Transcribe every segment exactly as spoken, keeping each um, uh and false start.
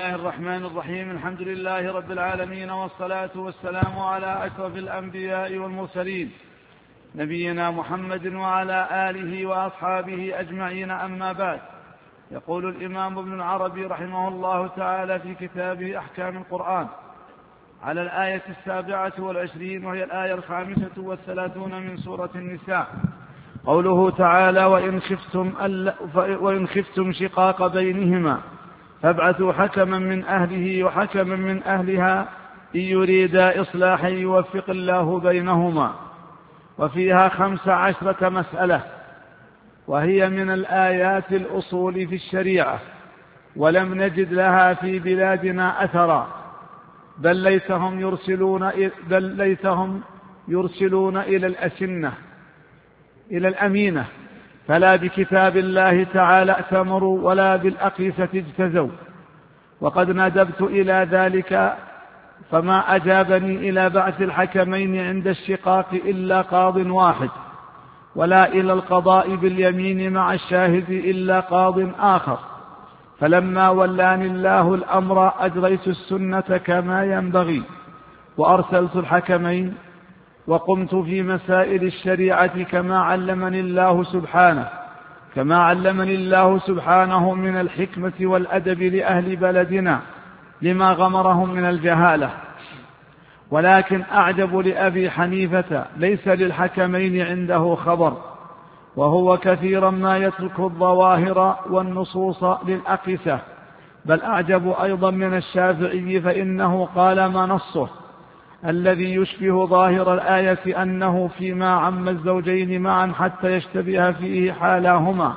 الله الرحمن الرحيم. الحمد لله رب العالمين، والصلاة والسلام على أشرف الأنبياء والمرسلين نبينا محمد وعلى آله وأصحابه أجمعين، أما بعد. يقول الإمام ابن العربي رحمه الله تعالى في كتابه أحكام القرآن على الآية السابعة والعشرين، وهي الآية الخامسة والثلاثون من سورة النساء، قوله تعالى: وإن خفتم, وإن خفتم شقاق بينهما فابعثوا حكما من أهله وحكما من أهلها إن يريدا إصلاحا يوفق الله بينهما. وفيها خمس عشرة مسألة، وهي من الآيات الأصول في الشريعة، ولم نجد لها في بلادنا أثرا، بل ليتهم يرسلون, بل ليتهم يرسلون إلى الأسنة إلى الأمينة، فلا بكتاب الله تعالى ائتمروا ولا بالأقيسة اجتزوا. وقد ندبت إلى ذلك فما أجابني إلى بعث الحكمين عند الشقاق إلا قاض واحد، ولا إلى القضاء باليمين مع الشاهد إلا قاض آخر. فلما ولاني الله الأمر أجريت السنة كما ينبغي، وأرسلت الحكمين، وقمت في مسائل الشريعة كما علمني الله سبحانه كما علمني الله سبحانه من الحكمة والأدب لأهل بلدنا لما غمرهم من الجهالة. ولكن أعجب لأبي حنيفة ليس للحكمين عنده خبر، وهو كثيرا ما يترك الظواهر والنصوص للأقسة. بل أعجب أيضا من الشافعي، فإنه قال ما نصه الذي يشبه ظاهر الآية أنه فيما عم الزوجين معا حتى يشتبه فيه حالاهما،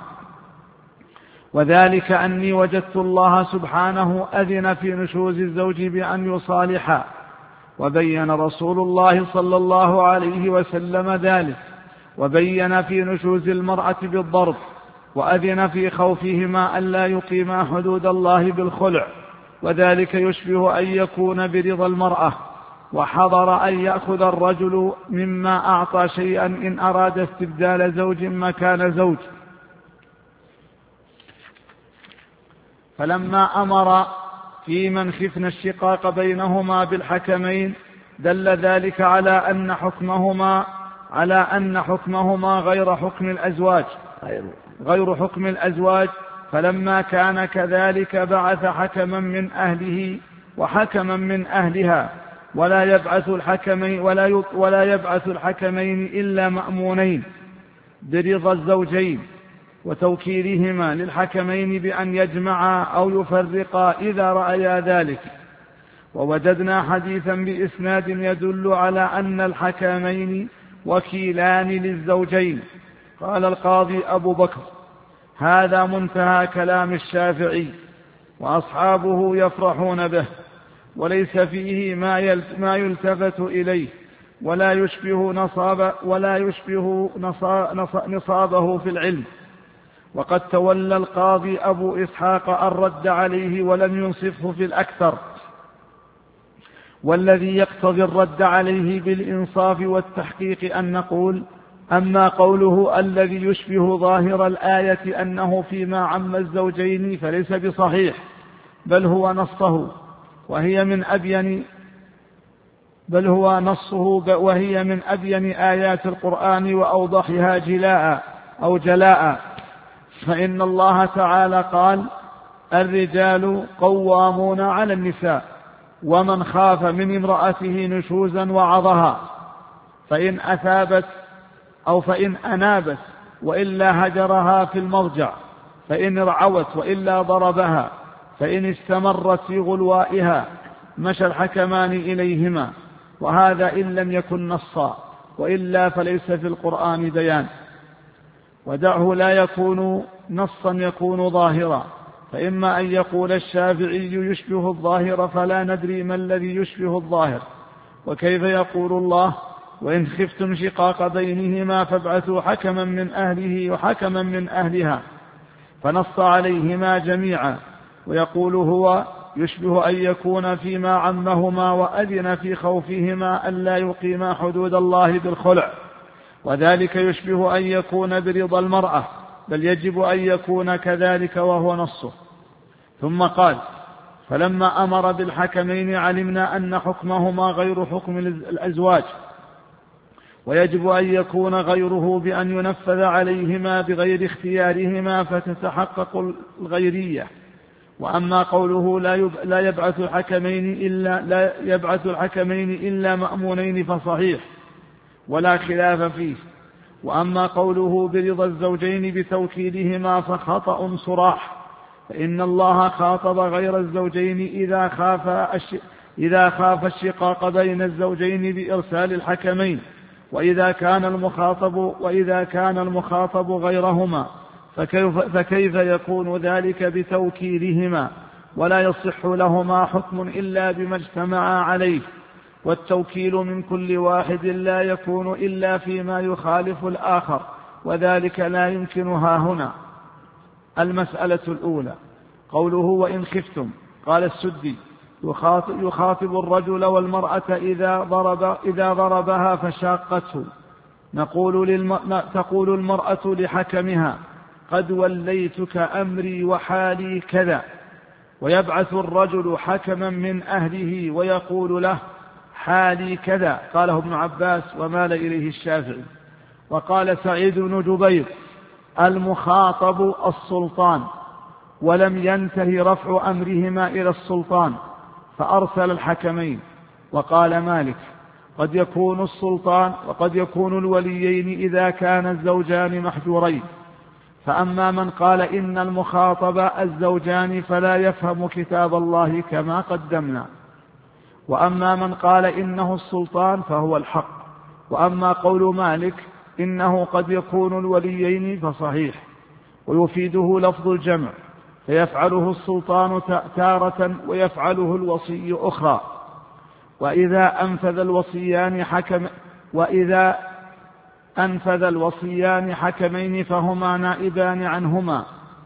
وذلك أني وجدت الله سبحانه أذن في نشوز الزوج بأن يصالحا، وبين رسول الله صلى الله عليه وسلم ذلك، وبين في نشوز المرأة بالضرب، وأذن في خوفهما ألا يقيما حدود الله بالخلع، وذلك يشبه أن يكون برضا المرأة، وحضر أن يأخذ الرجل مما أعطى شيئا إن أراد استبدال زوج مكان زوج. فلما أمر في من خفن الشقاق بينهما بالحكمين دل ذلك على أن حكمهما على أن حكمهما غير حكم الأزواج غير حكم الأزواج فلما كان كذلك بعث حكما من أهله وحكما من أهلها، ولا يبعث الحكمين ولا ولا يبعث الحكمين إلا مأمونين برضا الزوجين وتوكيلهما للحكمين بأن يجمعا أو يفرقا إذا رأيا ذلك. ووجدنا حديثا بإسناد يدل على أن الحكمين وكيلان للزوجين. قال القاضي أبو بكر: هذا منتهى كلام الشافعي، وأصحابه يفرحون به، وليس فيه ما يلتفت إليه، ولا يشبه نصاب ولا يشبه نصابه في العلم. وقد تولى القاضي أبو إسحاق الرد عليه ولم ينصفه في الأكثر، والذي يقتضي الرد عليه بالإنصاف والتحقيق أن نقول: أما قوله الذي يشبه ظاهر الآية أنه فيما عم الزوجين فليس بصحيح، بل هو نصه وهي من أبين بل هو نصه وهي من أبين آيات القرآن وأوضحها جلاء أو جلاء. فإن الله تعالى قال: الرجال قوامون على النساء، ومن خاف من امرأته نشوزا وعظها، فإن أثابت أو فإن أنابت وإلا هجرها في المضجع، فإن رعوت وإلا ضربها، فإن استمرت في غلوائها مشى الحكمان إليهما. وهذا إن لم يكن نصا، وإلا فليس في القرآن بيان. ودعه لا يكون نصا يكون ظاهرا، فإما أن يقول الشافعي يشبه الظاهر، فلا ندري ما الذي يشبه الظاهر، وكيف يقول الله: وإن خفتم شقاق بينهما فابعثوا حكما من أهله وحكما من أهلها، فنص عليهما جميعا. ويقول هو يشبه أن يكون فيما عمهما وأذن في خوفهما ألا يقيما حدود الله بالخلع، وذلك يشبه أن يكون برضا المرأة، بل يجب أن يكون كذلك وهو نصه. ثم قال: فلما أمر بالحكمين علمنا أن حكمهما غير حكم الأزواج، ويجب أن يكون غيره بأن ينفذ عليهما بغير اختيارهما فتتحقق الغيرية. وأما قوله لا يبعث الحكمين إلا, لا يبعث الحكمين إلا مأمونين فصحيح ولا خلاف فيه. وأما قوله برضا الزوجين بتوكيلهما فخطأ صراح، فإن الله خاطب غير الزوجين إذا خاف, إذا خاف الشقاق بين الزوجين بإرسال الحكمين، وإذا كان المخاطب, وإذا كان المخاطب غيرهما فكيف, فكيف يكون ذلك بتوكيلهما؟ ولا يصح لهما حكم إلا بما اجتمعا عليه، والتوكيل من كل واحد لا يكون إلا فيما يخالف الآخر، وذلك لا يمكن هاهنا. المسألة الأولى قوله وإن خفتم، قال السدي يخاطب الرجل والمرأة إذا, ضرب إذا ضربها فشاقته. نقول للم... تقول المرأة لحكمها قد وليتك أمري وحالي كذا، ويبعث الرجل حكما من أهله ويقول له حالي كذا. قاله ابن عباس ومال إليه الشافعي. وقال سعيد بن جبير المخاطب السلطان، ولم ينتهي رفع أمرهما إلى السلطان فأرسل الحكمين. وقال مالك قد يكون السلطان وقد يكون الوليين إذا كان الزوجان محجورين. فأما من قال إن المخاطب الزوجان فلا يفهم كتاب الله كما قدمنا، وأما من قال إنه السلطان فهو الحق. وأما قول مالك إنه قد يكون الوليين فصحيح، ويفيده لفظ الجمع، فيفعله السلطان تارة ويفعله الوصي أخرى. وإذا أنفذ الوصيان حكم وإذا أنفذ الوصيان حكمين فهما نائبان عنهما،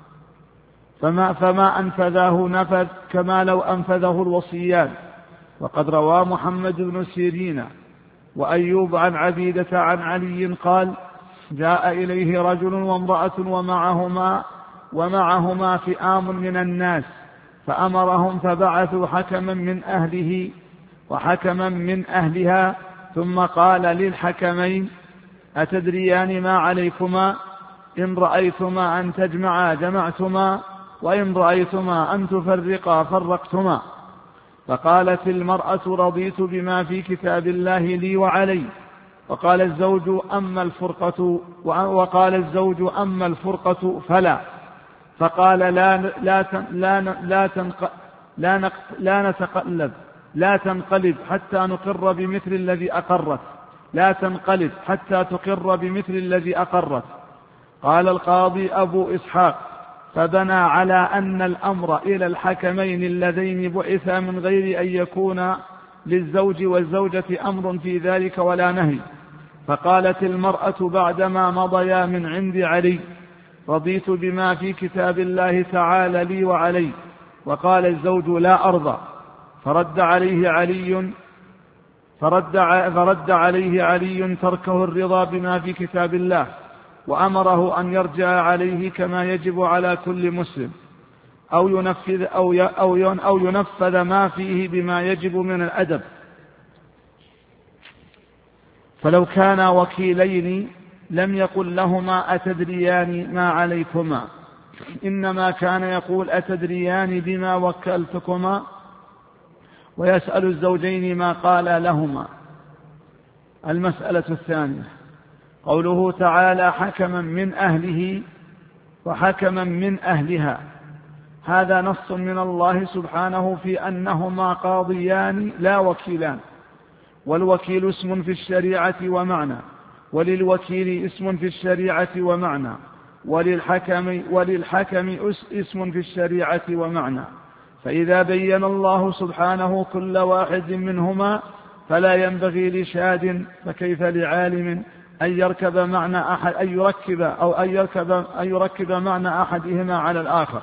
فما, فما أنفذاه نفذ كما لو أنفذه الوصيان. وقد روى محمد بن سيرين وأيوب عن عبيدة عن علي قال جاء إليه رجل وامرأة ومعهما, ومعهما فئام من الناس، فأمرهم فبعثوا حكما من أهله وحكما من أهلها، ثم قال للحكمين أتدريان ما عليكما؟ إن رأيتما أن تجمعا جمعتما، وإن رأيتما أن تفرقا فرقتما. فقالت المرأة رضيت بما في كتاب الله لي وعلي. وقال الزوج أما الفرقة وقال الزوج أما الفرقة فلا. فقال لا لا لا لا تنق لا, نق لا نتقلب لا تنقلب حتى نقر بمثل الذي أقرت لا تنقلب حتى تقر بمثل الذي أقرت. قال القاضي أبو إسحاق فبنى على أن الأمر إلى الحكمين اللذين بعثا من غير أن يكون للزوج والزوجة أمر في ذلك ولا نهي. فقالت المرأة بعدما مضيا من عند علي رضيت بما في كتاب الله تعالى لي وعلي. وقال الزوج لا أرضى. فرد عليه علي فرد, فرد عليه علي تركه الرضا بما في كتاب الله، وأمره أن يرجع عليه كما يجب على كل مسلم، أو ينفذ, أو أو أو ينفذ ما فيه بما يجب من الأدب. فلو كان وكيلين لم يقل لهما أتدريان ما عليكما، إنما كان يقول أتدريان بما وكلتكما، ويسأل الزوجين ما قال لهما. المسألة الثانية قوله تعالى حكما من أهله وحكما من أهلها، هذا نص من الله سبحانه في أنهما قاضيان لا وكيلان، والوكيل اسم في الشريعة ومعنى، وللوكيل اسم في الشريعة ومعنى، وللحكم, وللحكم اسم في الشريعة ومعنى. فإذا بين الله سبحانه كل واحد منهما فلا ينبغي لشاد فكيف لعالم أن يركب معنى أحد أن يركب أو أن يركب, أن يركب معنى أحدهما على الآخر،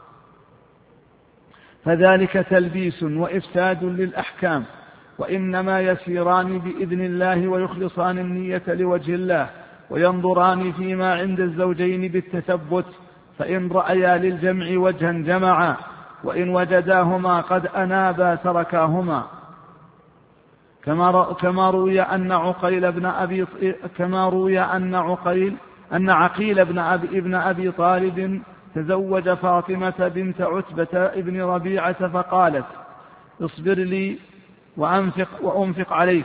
فذلك تلبيس وإفساد للأحكام، وإنما يسيران بإذن الله ويخلصان النية لوجه الله، وينظران فيما عند الزوجين بالتثبت، فإن رأيا للجمع وجها جمعا، وإن وجداهما قد أنابا تركاهما. كما كما روي أن عقيل بن أبي كما روي أن عقيل أن عقيل بن أبي ابن أبي طالب تزوج فاطمة بنت عتبة ابن ربيعة فقالت: اصبر لي وأنفق, وأنفق عليك.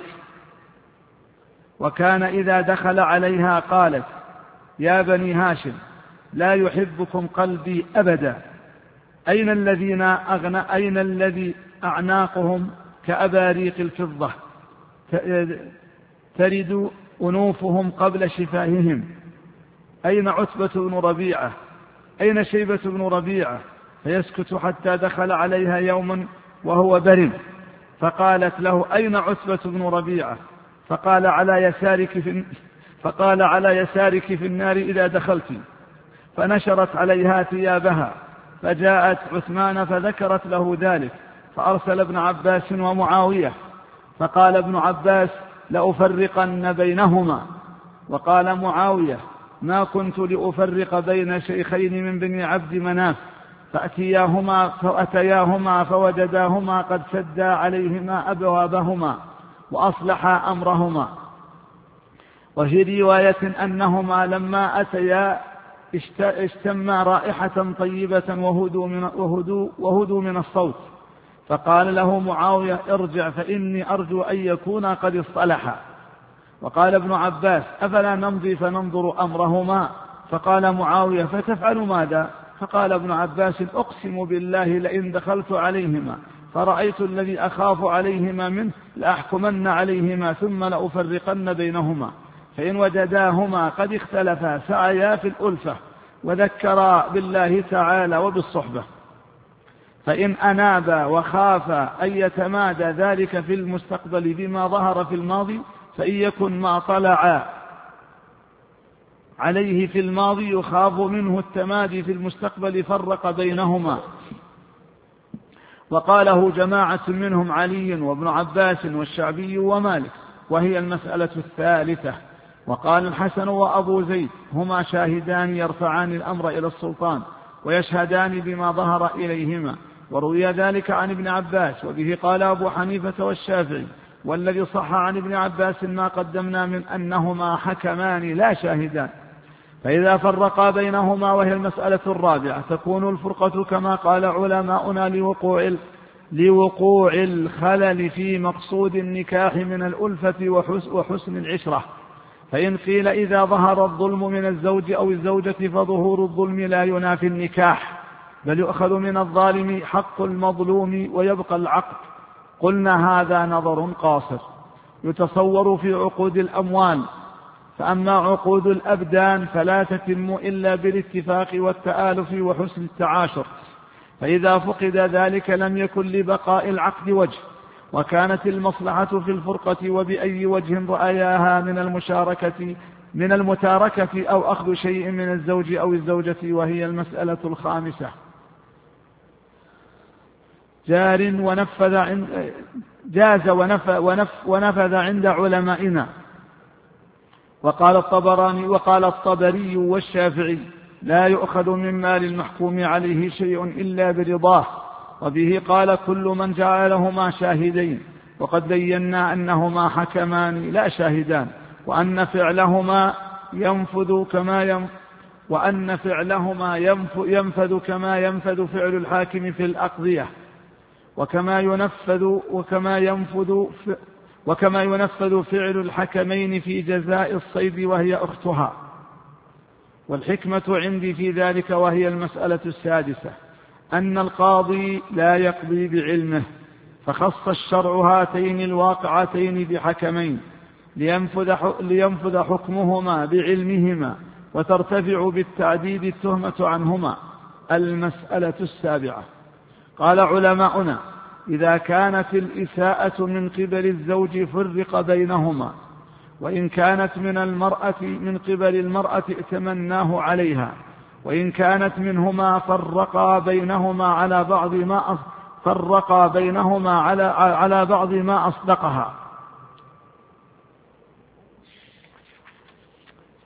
وكان إذا دخل عليها قالت: يا بني هاشم لا يحبكم قلبي أبدا، أين الذين أغنى أين الذي أعناقهم كأباريق الفضة ترد أنوفهم قبل شفاههم؟ أين عتبة بن ربيعة؟ أين شيبة بن ربيعة؟ فيسكت حتى دخل عليها يوما وهو برم، فقالت له: أين عتبة بن ربيعة؟ فقال: على يسارك في فقال على يسارك في النار إذا دخلت. فنشرت عليها ثيابها، فجاءت عثمان فذكرت له ذلك، فأرسل ابن عباس ومعاوية، فقال ابن عباس: لأفرقن بينهما. وقال معاوية: ما كنت لأفرق بين شيخين من بني عبد مناف، فأتياهما, فأتياهما فوجداهما قد سدا عليهما أبوابهما وأصلحا أمرهما. وفي رواية أنهما لما أتيا اشتما رائحة طيبة وهدوا من, وهدوا وهدوا من الصوت، فقال له معاوية: ارجع فإني أرجو أن يكونا قد اصطلحا. وقال ابن عباس: أفلا نمضي فننظر أمرهما؟ فقال معاوية: فتفعل ماذا؟ فقال ابن عباس: أقسم بالله لئن دخلت عليهما فرأيت الذي أخاف عليهما منه لأحكمن عليهما ثم لأفرقن بينهما، فإن وجداهما قد اختلفا سعيا في الألفة وذكرا بالله تعالى وبالصحبة، فإن أنابا وخافا أن يتمادى ذلك في المستقبل بما ظهر في الماضي، فإن يكن ما طلع عليه في الماضي يخاف منه التمادي في المستقبل فرق بينهما. وقاله جماعة منهم علي وابن عباس والشعبي ومالك، وهي المسألة الثالثة. وقال الحسن وأبو زيد: هما شاهدان يرفعان الأمر إلى السلطان ويشهدان بما ظهر إليهما. وروي ذلك عن ابن عباس، وبه قال أبو حنيفة والشافعي، والذي صح عن ابن عباس ما قدمنا من أنهما حكمان لا شاهدان. فإذا فرقا بينهما، وهي المسألة الرابعة، تكون الفرقة كما قال علماؤنا لوقوع لوقوع الخلل في مقصود النكاح من الألفة وحسن العشرة. فإن قيل إذا ظهر الظلم من الزوج أو الزوجة فظهور الظلم لا ينافي النكاح، بل يؤخذ من الظالم حق المظلوم ويبقى العقد، قلنا هذا نظر قاصر يتصور في عقود الأموال. فأما عقود الأبدان فلا تتم إلا بالاتفاق والتآلف وحسن التعاشر، فإذا فقد ذلك لم يكن لبقاء العقد وجه، وكانت المصلحة في الفرقة وبأي وجه رأياها من المشاركة من المتاركة أو أخذ شيء من الزوج أو الزوجة، وهي المسألة الخامسة. جار ونفذ عند جاز ونفذ, ونف ونفذ عند علمائنا. وقال الطبراني وقال الطبري والشافعي: لا يؤخذ من مال المحكوم عليه شيء إلا برضاه. وبه قال كل من جعلهما شاهدين، وقد بينا أنهما حكمان لا شاهدان، وأن فعلهما ينفذ كما ينفذ وأن فعلهما ينفذ كما ينفذ فعل الحاكم في الأقضية، وكما ينفذ وكما ينفذ وكما ينفذ فعل الحكمين في جزاء الصيد وهي أختها. والحكمة عندي في ذلك، وهي المسألة السادسة، أن القاضي لا يقضي بعلمه، فخص الشرع هاتين الواقعتين بحكمين لينفذ, لينفذ حكمهما بعلمهما، وترتفع بالتعديد التهمة عنهما. المسألة السابعة، قال علماؤنا: إذا كانت الإساءة من قبل الزوج فرق بينهما، وإن كانت من المرأة من قبل المرأة ائتمناه عليها، وإن كانت منهما فرقا بينهما على بعض ما فرقا بينهما على على بعض ما أصدقها.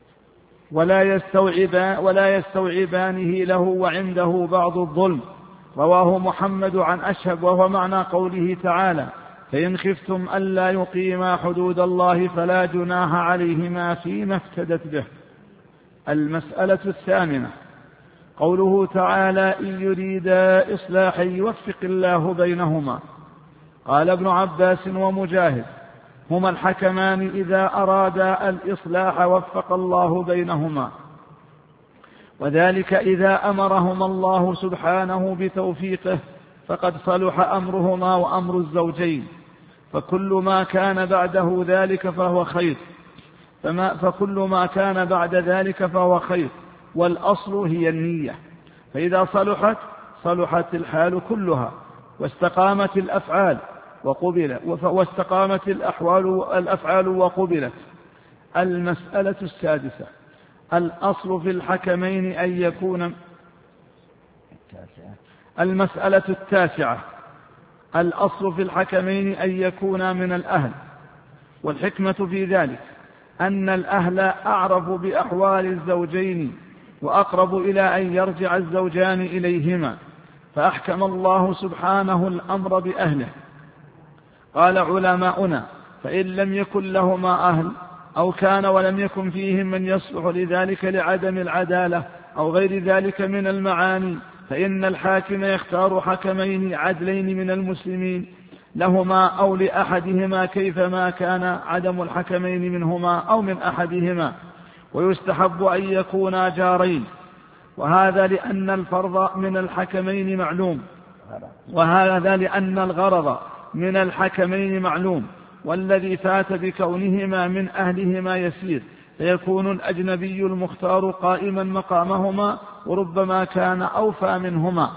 ولا يستوعبان ولا يستوعبانه له وعنده بعض الظلم، رواه محمد عن أشهب وهو معنى قوله تعالى فإن خفتم ألا يقيما حدود الله فلا جناح عليهما فيما افتدت به. المسألة الثامنة قوله تعالى إن يريدا إصلاحا يوفق الله بينهما. قال ابن عباس ومجاهد هما الحكمان إذا أرادا الإصلاح وفق الله بينهما، وذلك إذا أمرهما الله سبحانه بتوفيقه فقد صلح أمرهما وأمر الزوجين، فكل ما كان بعده ذلك فهو خير فما فكل ما كان بعد ذلك فهو خير، والأصل هي النية، فإذا صلحت صلحت الحال كلها واستقامت الأفعال وقبل واستقامت الأحوال الأفعال وقبلت. المسألة السادسة الأصل في الحكمين أن يكون المسألة التاسعة الأصل في الحكمين أن يكونا من الأهل، والحكمة في ذلك أن الأهل أعرف بأحوال الزوجين وأقرب إلى أن يرجع الزوجان إليهما، فأحكم الله سبحانه الأمر بأهله. قال علماؤنا فإن لم يكن لهما أهل أو كان ولم يكن فيهم من يصلح لذلك لعدم العدالة أو غير ذلك من المعاني، فإن الحاكم يختار حكمين عدلين من المسلمين لهما أو لأحدهما كيفما كان عدم الحكمين منهما أو من أحدهما، ويستحب أن يكونا جارين، وهذا لأن الفرض من الحكمين معلوم وهذا لأن الغرض من الحكمين معلوم، والذي فات بكونهما من أهلهما يسير، فيكون الأجنبي المختار قائما مقامهما وربما كان أوفى منهما.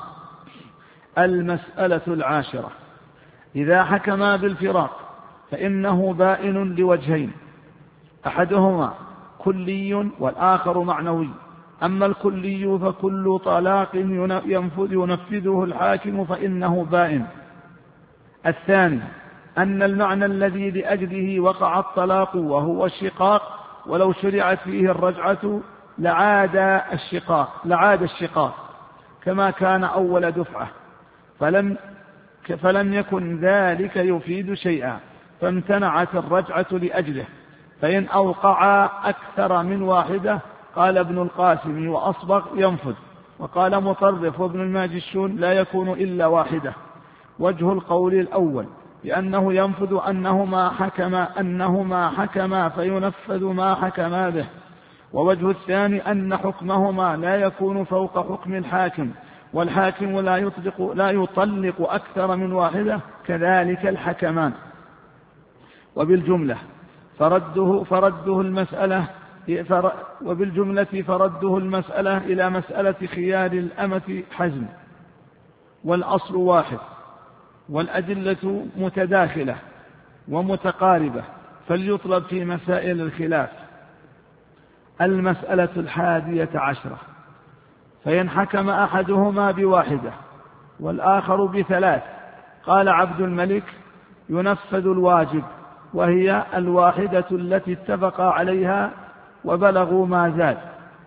المسألة العاشرة إذا حكما بالفراق فإنه بائن لوجهين، أحدهما كلي والآخر معنوي. أما الكلي فكل طلاق ينفذه الحاكم فإنه بائن. الثاني أن المعنى الذي لأجله وقع الطلاق وهو الشقاق، ولو شرعت فيه الرجعة لعاد الشقاق لعاد الشقاق كما كان أول دفعة، فلم فلم يكن ذلك يفيد شيئا فامتنعت الرجعة لأجله، فإن أوقع أكثر من واحدة قال ابن القاسم وأصبغ ينفذ، وقال مطرف وابن الماجشون لا يكون إلا واحدة. وجه القول الأول بأنه ينفذ أنهما حكما أنهما حكما فينفذ ما حكما به، ووجه الثاني أن حكمهما لا يكون فوق حكم الحاكم، والحاكم لا يطلق لا يطلق أكثر من واحدة كذلك الحكمان. وبالجملة فرده فرده المسألة وبالجملة فرده المسألة إلى مسألة خيار الأمة حزم، والأصل واحد، والأدلة متداخلة ومتقاربة، فليطلب في مسائل الخلاف. المسألة الحادية عشرة فإن حكم أحدهما بواحدة والآخر بثلاث قال عبد الملك ينفذ الواجب، وهي الواحدة التي اتفقا عليها وبلغوا ما زاد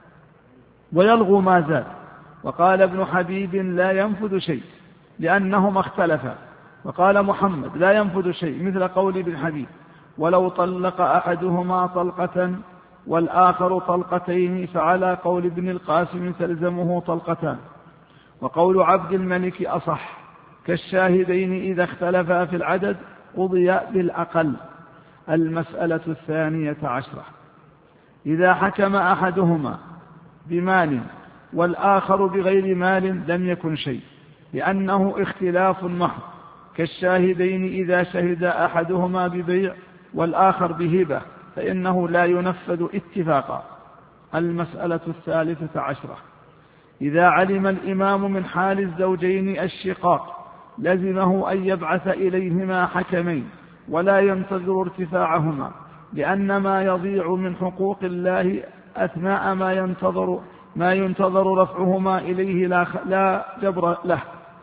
ويلغوا ما زاد. وقال ابن حبيب لا ينفذ شيء لأنهما اختلفا. وقال محمد لا ينفذ شيء مثل قول ابن حبيب ولو طلق أحدهما طلقة والآخر طلقتين فعلى قول ابن القاسم تلزمه طلقتان. وقول عبد الملك أصح كالشاهدين إذا اختلفا في العدد قضي بالأقل. المسألة الثانية عشرة إذا حكم أحدهما بمال والآخر بغير مال لم يكن شيء، لأنه اختلاف محض، كالشاهدين إذا شهد أحدهما ببيع والآخر بهبة فإنه لا ينفذ اتفاقا. المسألة الثالثة عشرة إذا علم الإمام من حال الزوجين الشقاق لزمه أن يبعث إليهما حكمين ولا ينتظر ارتفاعهما، لأن ما يضيع من حقوق الله أثناء ما ينتظر ما ينتظر رفعهما إليه لا, لا جبر له.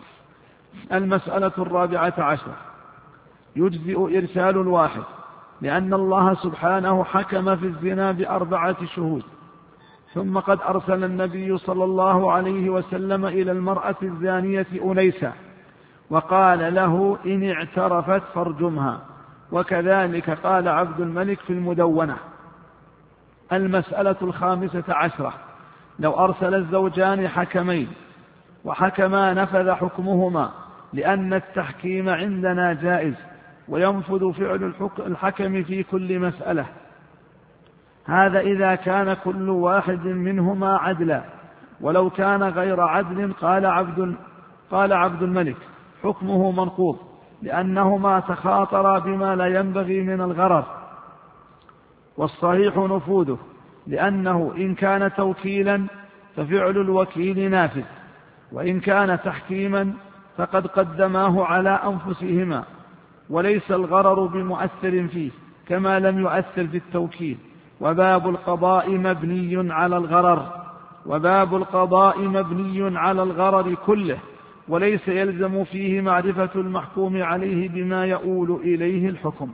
المسألة الرابعة عشرة يجزئ إرسال الواحد، لأن الله سبحانه حكم في الزنا بأربعة شهود، ثم قد أرسل النبي صلى الله عليه وسلم إلى المرأة الزانية أنيسا وقال له إن اعترفت فارجمها. وكذلك قال عبد الملك في المدونة. المسألة الخامسة عشرة: لو أرسل الزوجان حكمين وحكما نفذ حكمهما، لأن التحكيم عندنا جائز وينفذ فعل الحكم في كل مسألة. هذا إذا كان كل واحد منهما عدلا، ولو كان غير عدل قال عبد, قال عبد الملك حكمه منقوض، لأنهما تخاطرا بما لا ينبغي من الغرر. والصحيح نفوذه، لأنه إن كان توكيلا ففعل الوكيل نافذ، وإن كان تحكيما فقد قدماه على أنفسهما، وليس الغرر بمؤثر فيه كما لم يؤثر في التوكيل. وباب القضاء مبني على الغرر وباب القضاء مبني على الغرر كله، وليس يلزم فيه معرفة المحكوم عليه بما يؤول إليه الحكم.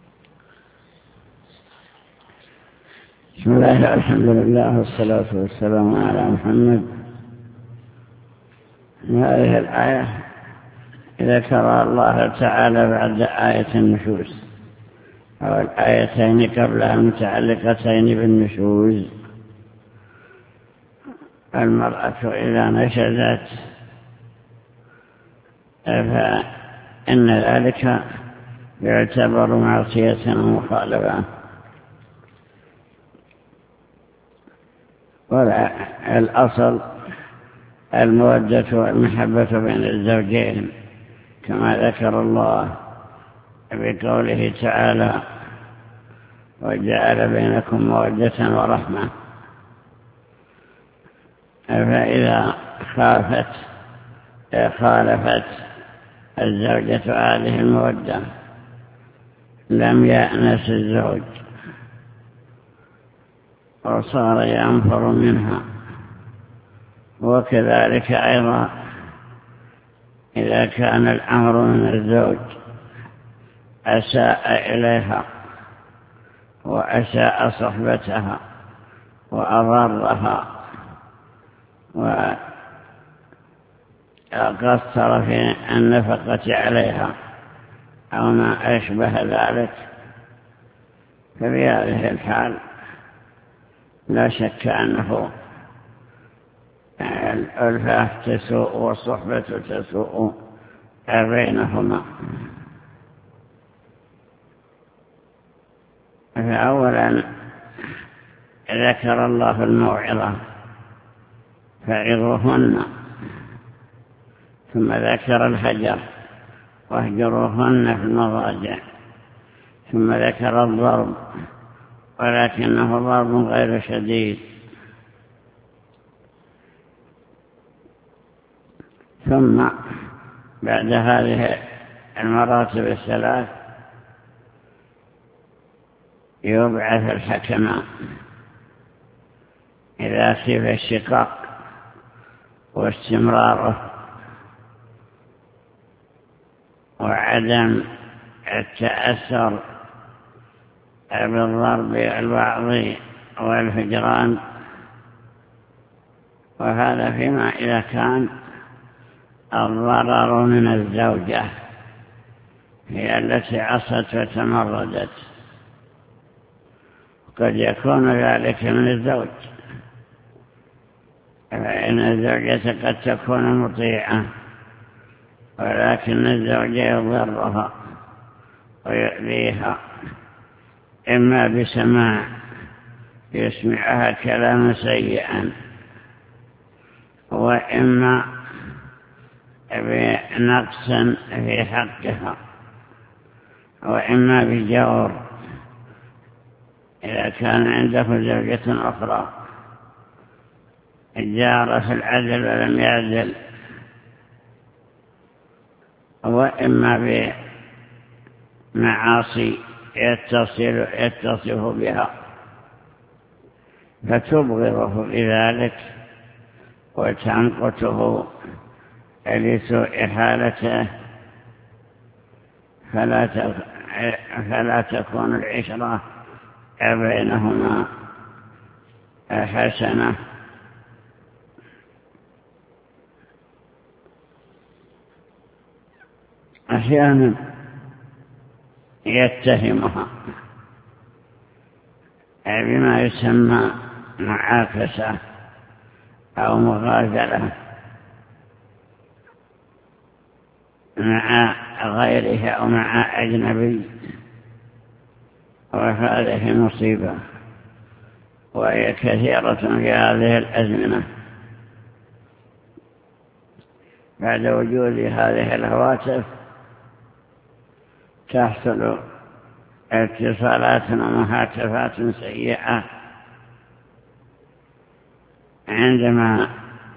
بسم الله، الحمد لله، والصلاة والسلام على محمد. هذه الآية ذكر الله تعالى بعد آية النشوز أو الآيتين قبلها متعلقتين بالنشوز. المرأة إذا نشزت فإن ذلك يعتبر معصية ومخالفة، والأصل المودة والمحبة بين الزوجين كما ذكر الله بقوله تعالى: وجعل بينكم مودة ورحمة. فإذا خافت خالفت الزوجة هذه المودة لم يأنس الزوج وصار ينفر منها. وكذلك أيضا إذا كان الأمر من الزوج أساء إليها وأساء صحبتها وأضرها وقصر في النفقة عليها أو ما أشبه ذلك، ففي هذه الحال لا شك أنه الألفة تسوء والصحبة تسوء بينهما. فأولا ذكر الله الموعظة فعظوهن، ثم ذكر الهجر واهجروهن في المضاجع، ثم ذكر الضرب ولكنه ضرب غير شديد، ثم بعد هذه المراتب الثلاث يبعث الحكمان إذا خيف الشقاق واستمراره وعدم التأثر بالضرب البعض والهجران. وهذا فيما إذا كان الضرر من الزوجة هي التي عصت وتمردت، قد يكون ذلك من الزوج، فإن الزوجة قد تكون مطيعة ولكن الزوج يضرها ويؤذيها، إما بسماع يسمعها كلاما سيئا، وإما بنقص في حقها، وإما بجور إذا كان عنده زوجة أخرى جار في العدل ولم يعدل، وإما بمعاصي يتصل يتصف بها فتبغضه لذلك وتنقته لسوء حالته، فلا فلا تكون العشرة بينهما حسنة. أحيانا يتهمها بما يسمى معاكسة أو مغازلة مع غيره أو مع أجنبي، وهذه مصيبة، وهي كثيرة في هذه الأزمنة بعد وجود هذه الهواتف. تحصل اتصالات ومهاتفات سيئة عندما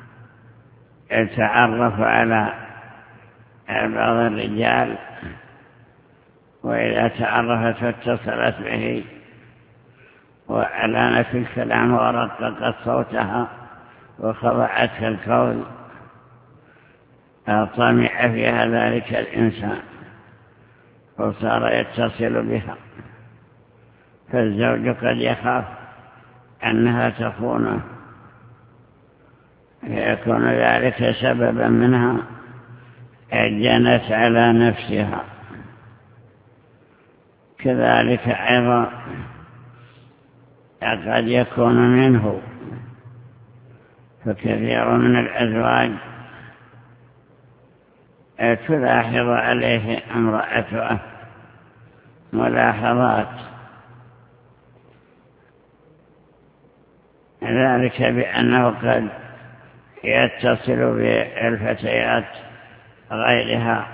يتعرف على بعض الرجال، وإذا تعرفت واتصلت به وألانت الكلام ورققت صوتها وخضعت في القول، طمع فيها ذلك الإنسان وصار يتصل بها، فالزوج قد يخاف أنها تخونه، يكون ذلك سببا منها جنت على نفسها. كذلك أيضا قد يكون منه، فكثير من الأزواج تلاحظ عليه امرأته ملاحظات، ذلك بأنه قد يتصل بالفتيات غيرها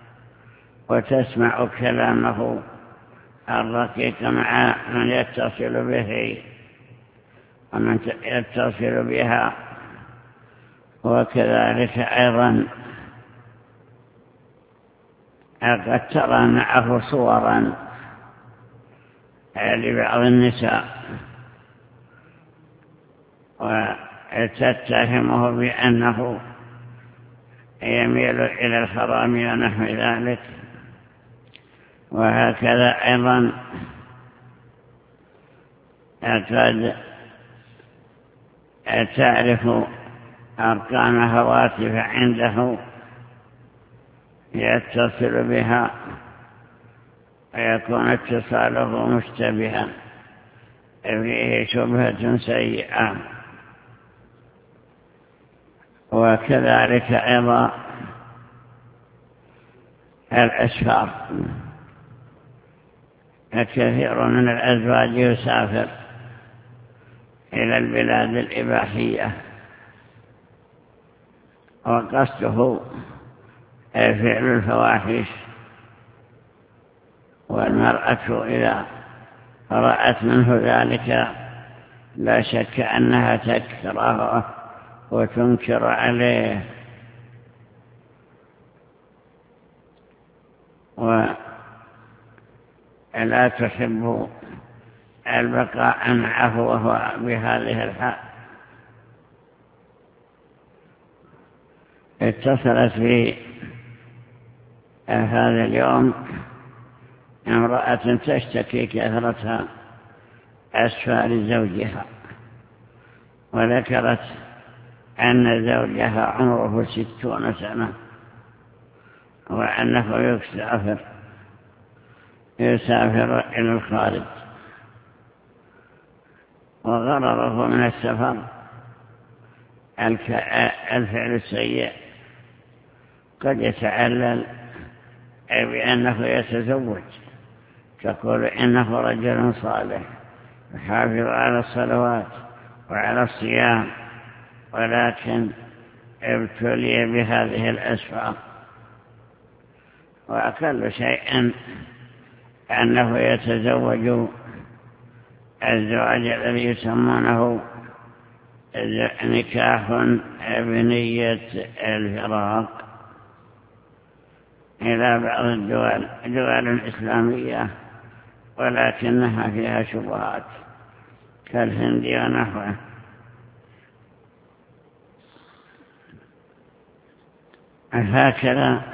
وتسمع كلامه الرقيق مع من يتصل به ومن يتصل بها. وكذلك أيضا قد ترى معه صورا لبعض النساء وتتهمه بأنه يميل إلى الحرام ونحو ذلك. وهكذا أيضا قد تعرف أرقام هواتف عنده يتصل بها ويكون اتصاله مشتبها فيه شبهة سيئة. وكذلك أيضا الأسفار، كثير من الأزواج يسافر إلى البلاد الإباحية وقصده فعل الفواحش، والمرأة إذا رأت منه ذلك لا شك أنها تكرهه وتنكر عليه، ولا تحب البقاء معه وهو بهذه الحال. اتصلت في هذا اليوم امرأة تشتكي كثرة أسفار زوجها، وذكرت أن زوجها عمره ستون سنة وأنه يسافر يسافر إلى الخارج، وغرره من السفر الفعل السيء قد يتعلل بأنه يتزوج، تقول إنه رجل صالح يحافظ على الصلوات وعلى الصيام، ولكن ابتلي بهذه الأسفار. وأقل شيء أنه يتزوج الزواج الذي يسمونه نكاح بنية الفراق إلى بعض الدول دول الإسلامية، ولكنها فيها شبهات كالهند ونحوه. هكذا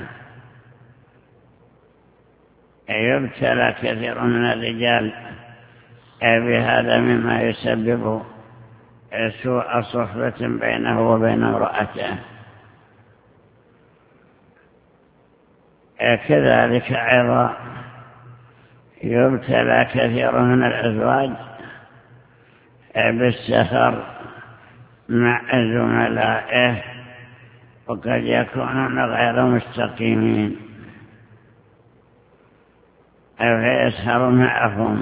يبتلى كثير من الرجال بهذا مما يسبب سوء صحبة بينه وبين امرأته. كذلك أيضا يبتلى كثير من الأزواج بالسفر مع زملائه وقد يكونون غير مستقيمين فيسهر معهم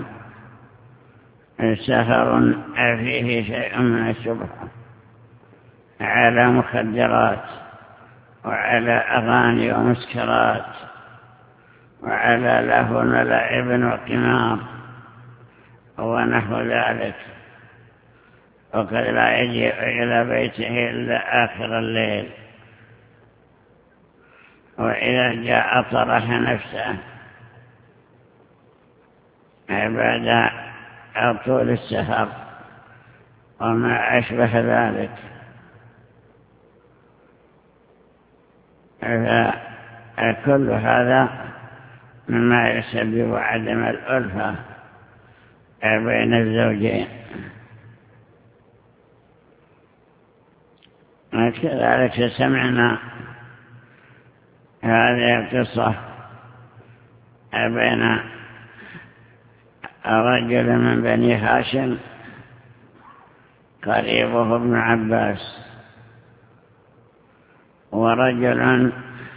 سفر فيه شيء من الشبهة على مخدرات وعلى أغاني ومسكرات وعلى لهو ولعب وقمار ونحو ذلك، وقد لا يجيء إلى بيته إلا آخر الليل، وإذا جاء طرح نفسه بعد طول السفر وما أشبه ذلك. فكل هذا مما يسبب عدم الألفة بين الزوجين. كذلك سمعنا هذه القصة بين رجل من بني هاشم قريبه ابن عباس ورجل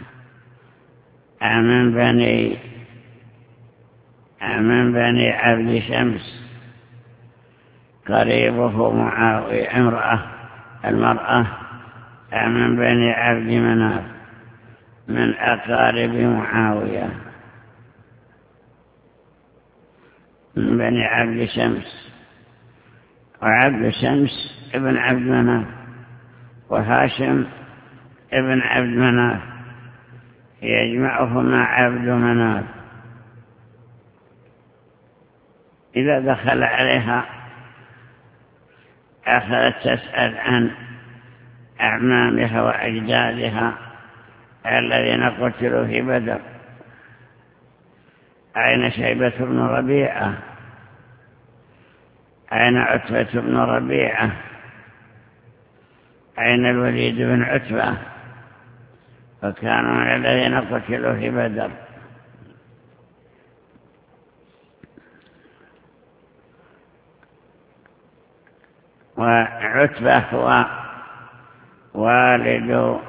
من بني من بني عبد شمس قريبه معاوية امرأة المرأة من بني عبد مناف من أقارب معاوية من بني عبد شمس، وعبد شمس ابن عبد مناف وهاشم ابن عبد مناف يجمعهما عبد مناف. إذا دخل عليها أخذت تسأل عن أعمامها وأجدادها الذين قتلوا في بدر، أين شيبة بن ربيعة، أين عتبة بن ربيعة، أين الوليد بن عتبة، وكانوا من الذين قتلوا في بدر. وعتبة هو والد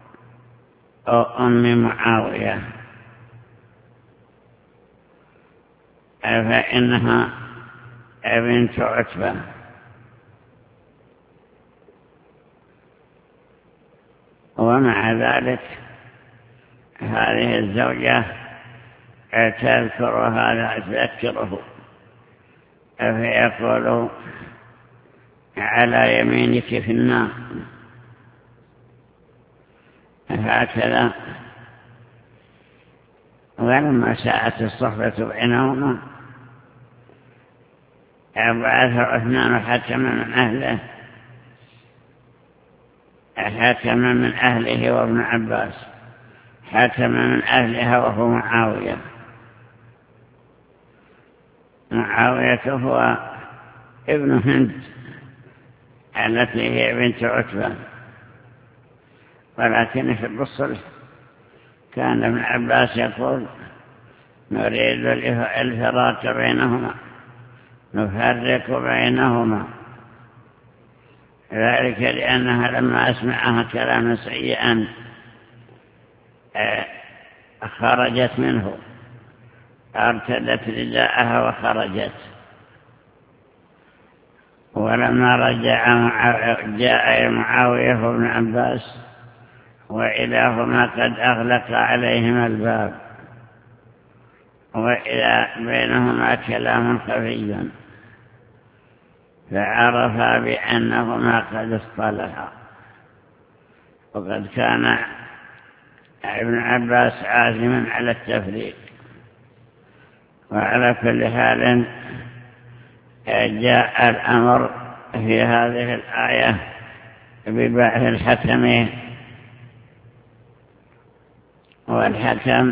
أم معاوية، فإنها بنت عتبة. ومع ذلك هذه الزوجة تذكر هذا تذكره فيقول على يمينك في النار، هكذا. ولما ساءت الصحبة بينهما بعث عثمان حكما من أهله حكما من أهله وابن عباس حكما من أهلها وهو معاوية. معاوية هو ابن هند التي هي بنت عتبة، ولكن في الرسل كان ابن عباس يقول نريد الفراق بينهما نفرق بينهما، ذلك لأنها لما أسمعها كلاما سيئا خرجت منه، ارتدت رداءها وخرجت. ولما رجع جاء معاوية بن عباس وإلهما قد أغلق عليهما الباب وإذا بينهما كلام خفي، فعرفا بأنهما قد اصطلحا. وقد كان ابن عباس عازما على التفريق. وعلى كل حال جاء الأمر في هذه الآية ببعث الحكم، والحكم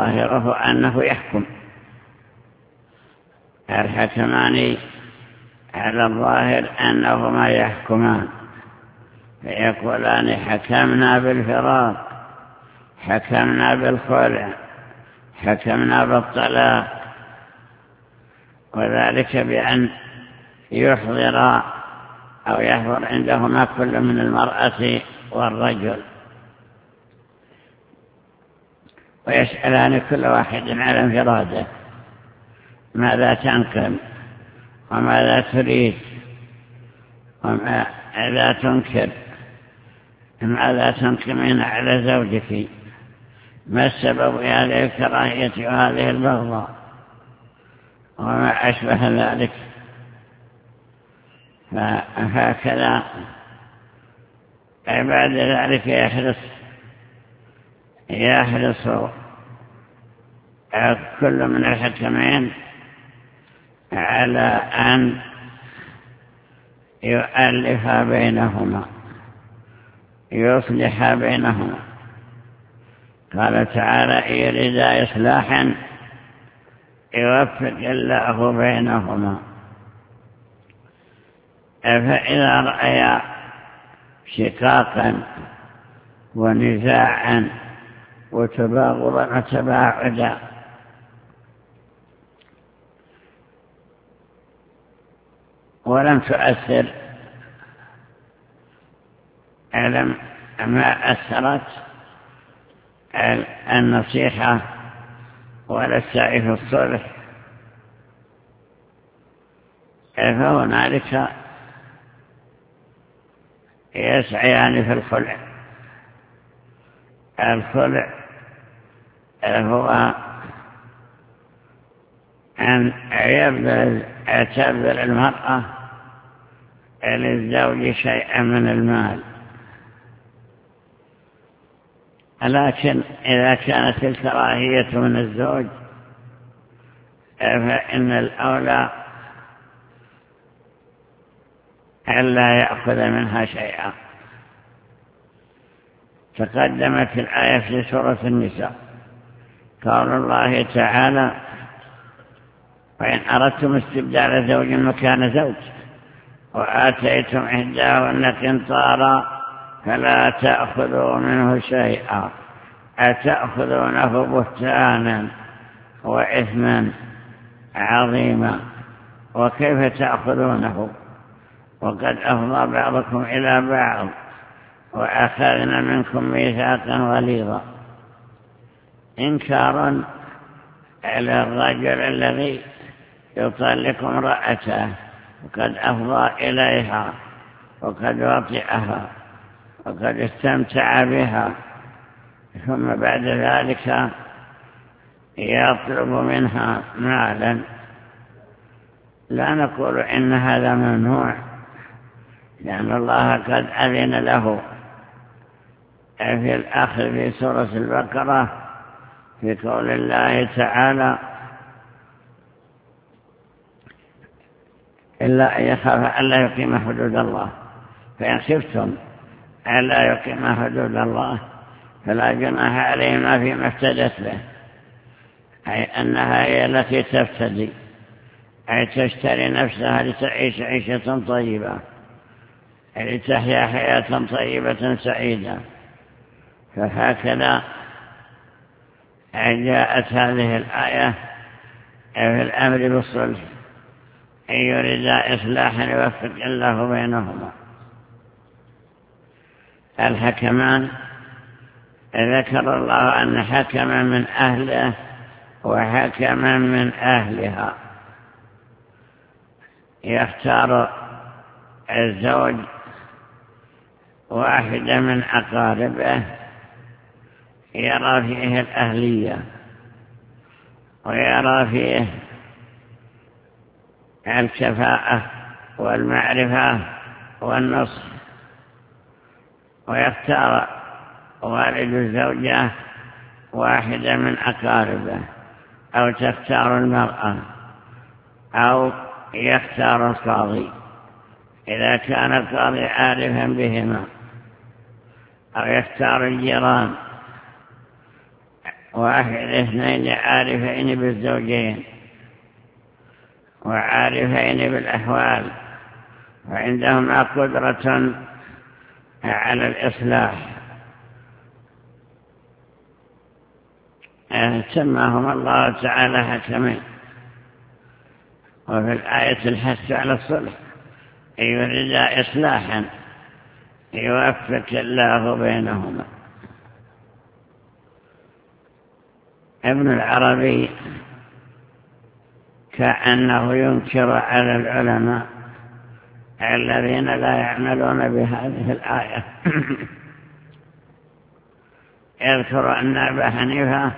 ظاهره أنه يحكم. الحكمان على الظاهر أنهما يحكمان فيقولان حكمنا بالفراق، حكمنا بالخلع، حكمنا بالطلاق، وذلك بأن يحضر أو يحضر عندهما كل من المرأة والرجل ويسألان كل واحد على انفراده ماذا تنقل وماذا تريد وماذا تنكر، ماذا تنقمين على زوجك، ما السبب هذه الكراهية وهذه البغضاء وما أشبه ذلك. فهكذا بعد ذلك يحرص يحرص كل من الحكمين على أن يؤلف بينهما يصلح بينهما. قال تعالى يريد إصلاحا يوفق الله بينهما. فإذا رأيا شقاقا ونزاعا وتباغضا وتباعدا ولم تؤثر ألم ما أثرت النصيحة ولا السعي في الصلح، فهنالك يسعيان في الخلع. الخلع هو أن يبذل تبذل المرأة للزوج شيئا من المال، لكن إذا كانت الكراهية من الزوج فإن الأولى ألا يأخذ منها شيئا. تقدمت الآية في سورة النساء قول الله تعالى وإن أردتم استبدال زوج مكان زوج وآتيتم إحداهن قنطارا فلا تأخذوا منه شيئا أتأخذونه بهتانا وإثما عظيما وكيف تأخذونه وقد أفضى بعضكم إلى بعض وأخذنا منكم ميثاقا غليظا. إنكارا على الرجل الذي يطلق امرأته وقد أفضى إليها وقد وطئها وقد استمتع بها ثم بعد ذلك يطلب منها مالا. لا نقول إن هذا ممنوع لأن الله قد أذن له في الآخر في سورة البقرة في قول الله تعالى إلا أن يخاف ألا يقيم حدود الله فإن خفتم ألا يقيم حدود الله فلا جناح عليهما فيما افتدت به، أي أنها هي التي تفتدي أي تشتري نفسها لتعيش عيشة طيبة لتحيا حياة طيبة سعيدة. فهكذا جاءت هذه الآية في الأمر بالصلح إن يريد إصلاحا يوفق الله بينهما. الحكمان ذكر الله أن حكما من أهله وحكما من أهلها. يختار الزوج واحدة من أقاربه يرى فيه الأهلية ويرى فيه الكفاءة والمعرفة والنصح، ويختار والد الزوجة واحدة من أقاربه أو تختار المرأة أو يختار القاضي إذا كان القاضي عارفا بهما أو يختار الجيران واحد اثنين عارفين بالزوجين وعارفين بالأحوال وعندهما قدرة على الإصلاح، سماهم الله تعالى حكمين. وفي الآية الحث على الصلح، يريد إصلاحا يوفق الله بينهما. ابن العربي كأنه ينكر على العلماء الذين لا يعملون بهذه الآية. يذكر أن أبا حنيفة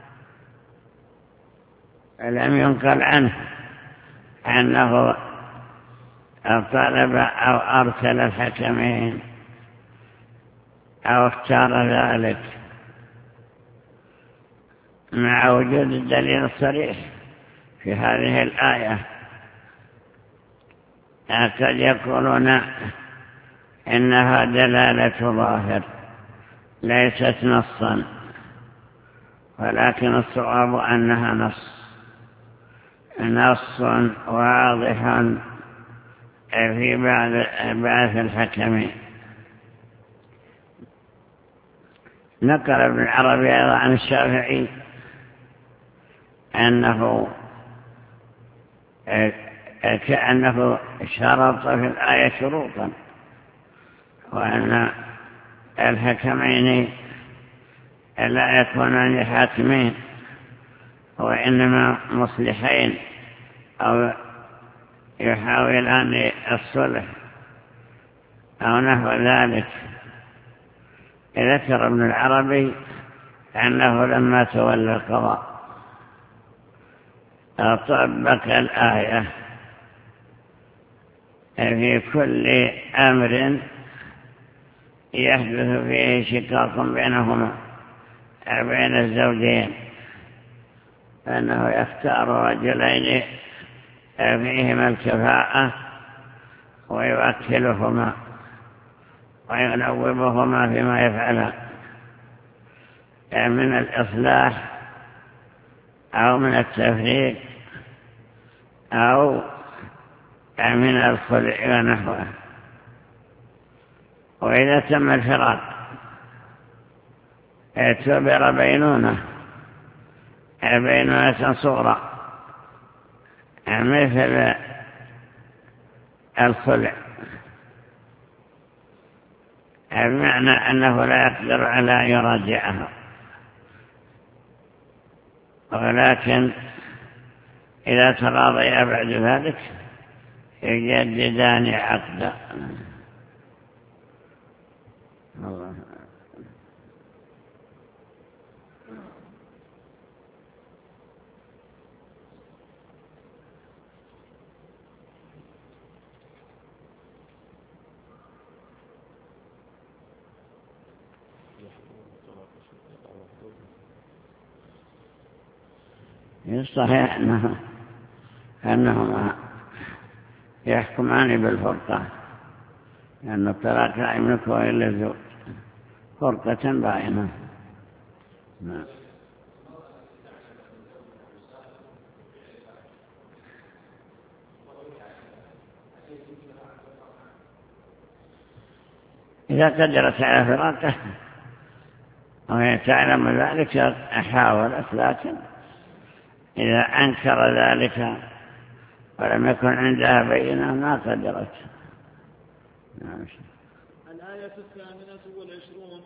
لم ينقل عنه أنه طلب أو أرسل الحكمين أو اختار ذلك، مع وجود الدليل الصريح في هذه الآية. قد يقولون إنها دلالة ظاهر ليست نصا، ولكن الصواب أنها نص نص واضح في بعث الحكمين. نقل ابن العربي أيضا عن الشافعي أنه كأنه شرط في الآية شروطا، وأن الحكمين لا يكونان حاكمين وإنما مصلحين أو يحاولان الصلح أو نحو ذلك. ذكر ابن العربي أنه لما تولى القضاء طبق الآية في كل أمر يحدث فيه شقاق بينهما بين الزوجين، فإنه يختار رجلين فيهما الكفاءة ويوكلهما وينوبهما فيما يفعلان من الإصلاح أو من التفريق أو من الخلع ونحوه. وإذا تم الفراق اعتبر بينونة بينونة صغرى مثل الخلع، بمعنى أنه لا يقدر على أن يراجعها، ولكن إذا تراضيا بعد ذلك يجددان عقدا. الله صحيح أنه أنهما يحكمان بالفرقة، لأن الطلاق لا يملكه إلا الزوج فرقة باينة. نعم. إذا قدرت على فراقه وهي تعلم ذلك حاولت، لكن إذا أنكر ذلك ولم يكن عندها بينة ما قدرت. الآية الثامنة والعشرون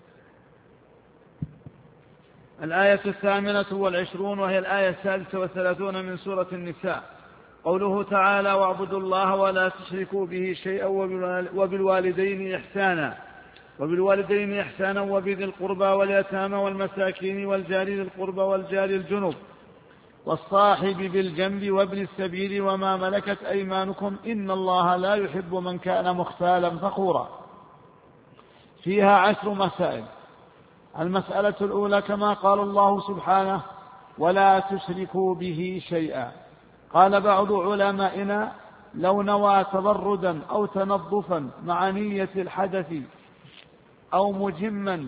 الآية الثامنة والعشرون وهي الآية السادسة والثلاثون من سورة النساء، قوله تعالى: واعبدوا الله ولا تشركوا به شيئا وبالوالدين إحسانا وبالوالدين إحسانا وبذي القربى واليتامى والمساكين والجار ذي القربى والجار الجنب والصاحب بالجنب وابن السبيل وما ملكت أيمانكم إن الله لا يحب من كان مختالا فخورا. فيها عشر مسائل. المسألة الأولى كما قال الله سبحانه: ولا تشركوا به شيئا. قال بعض علمائنا: لو نوى تبردا أو تنظفا مع نية الحدث أو مجما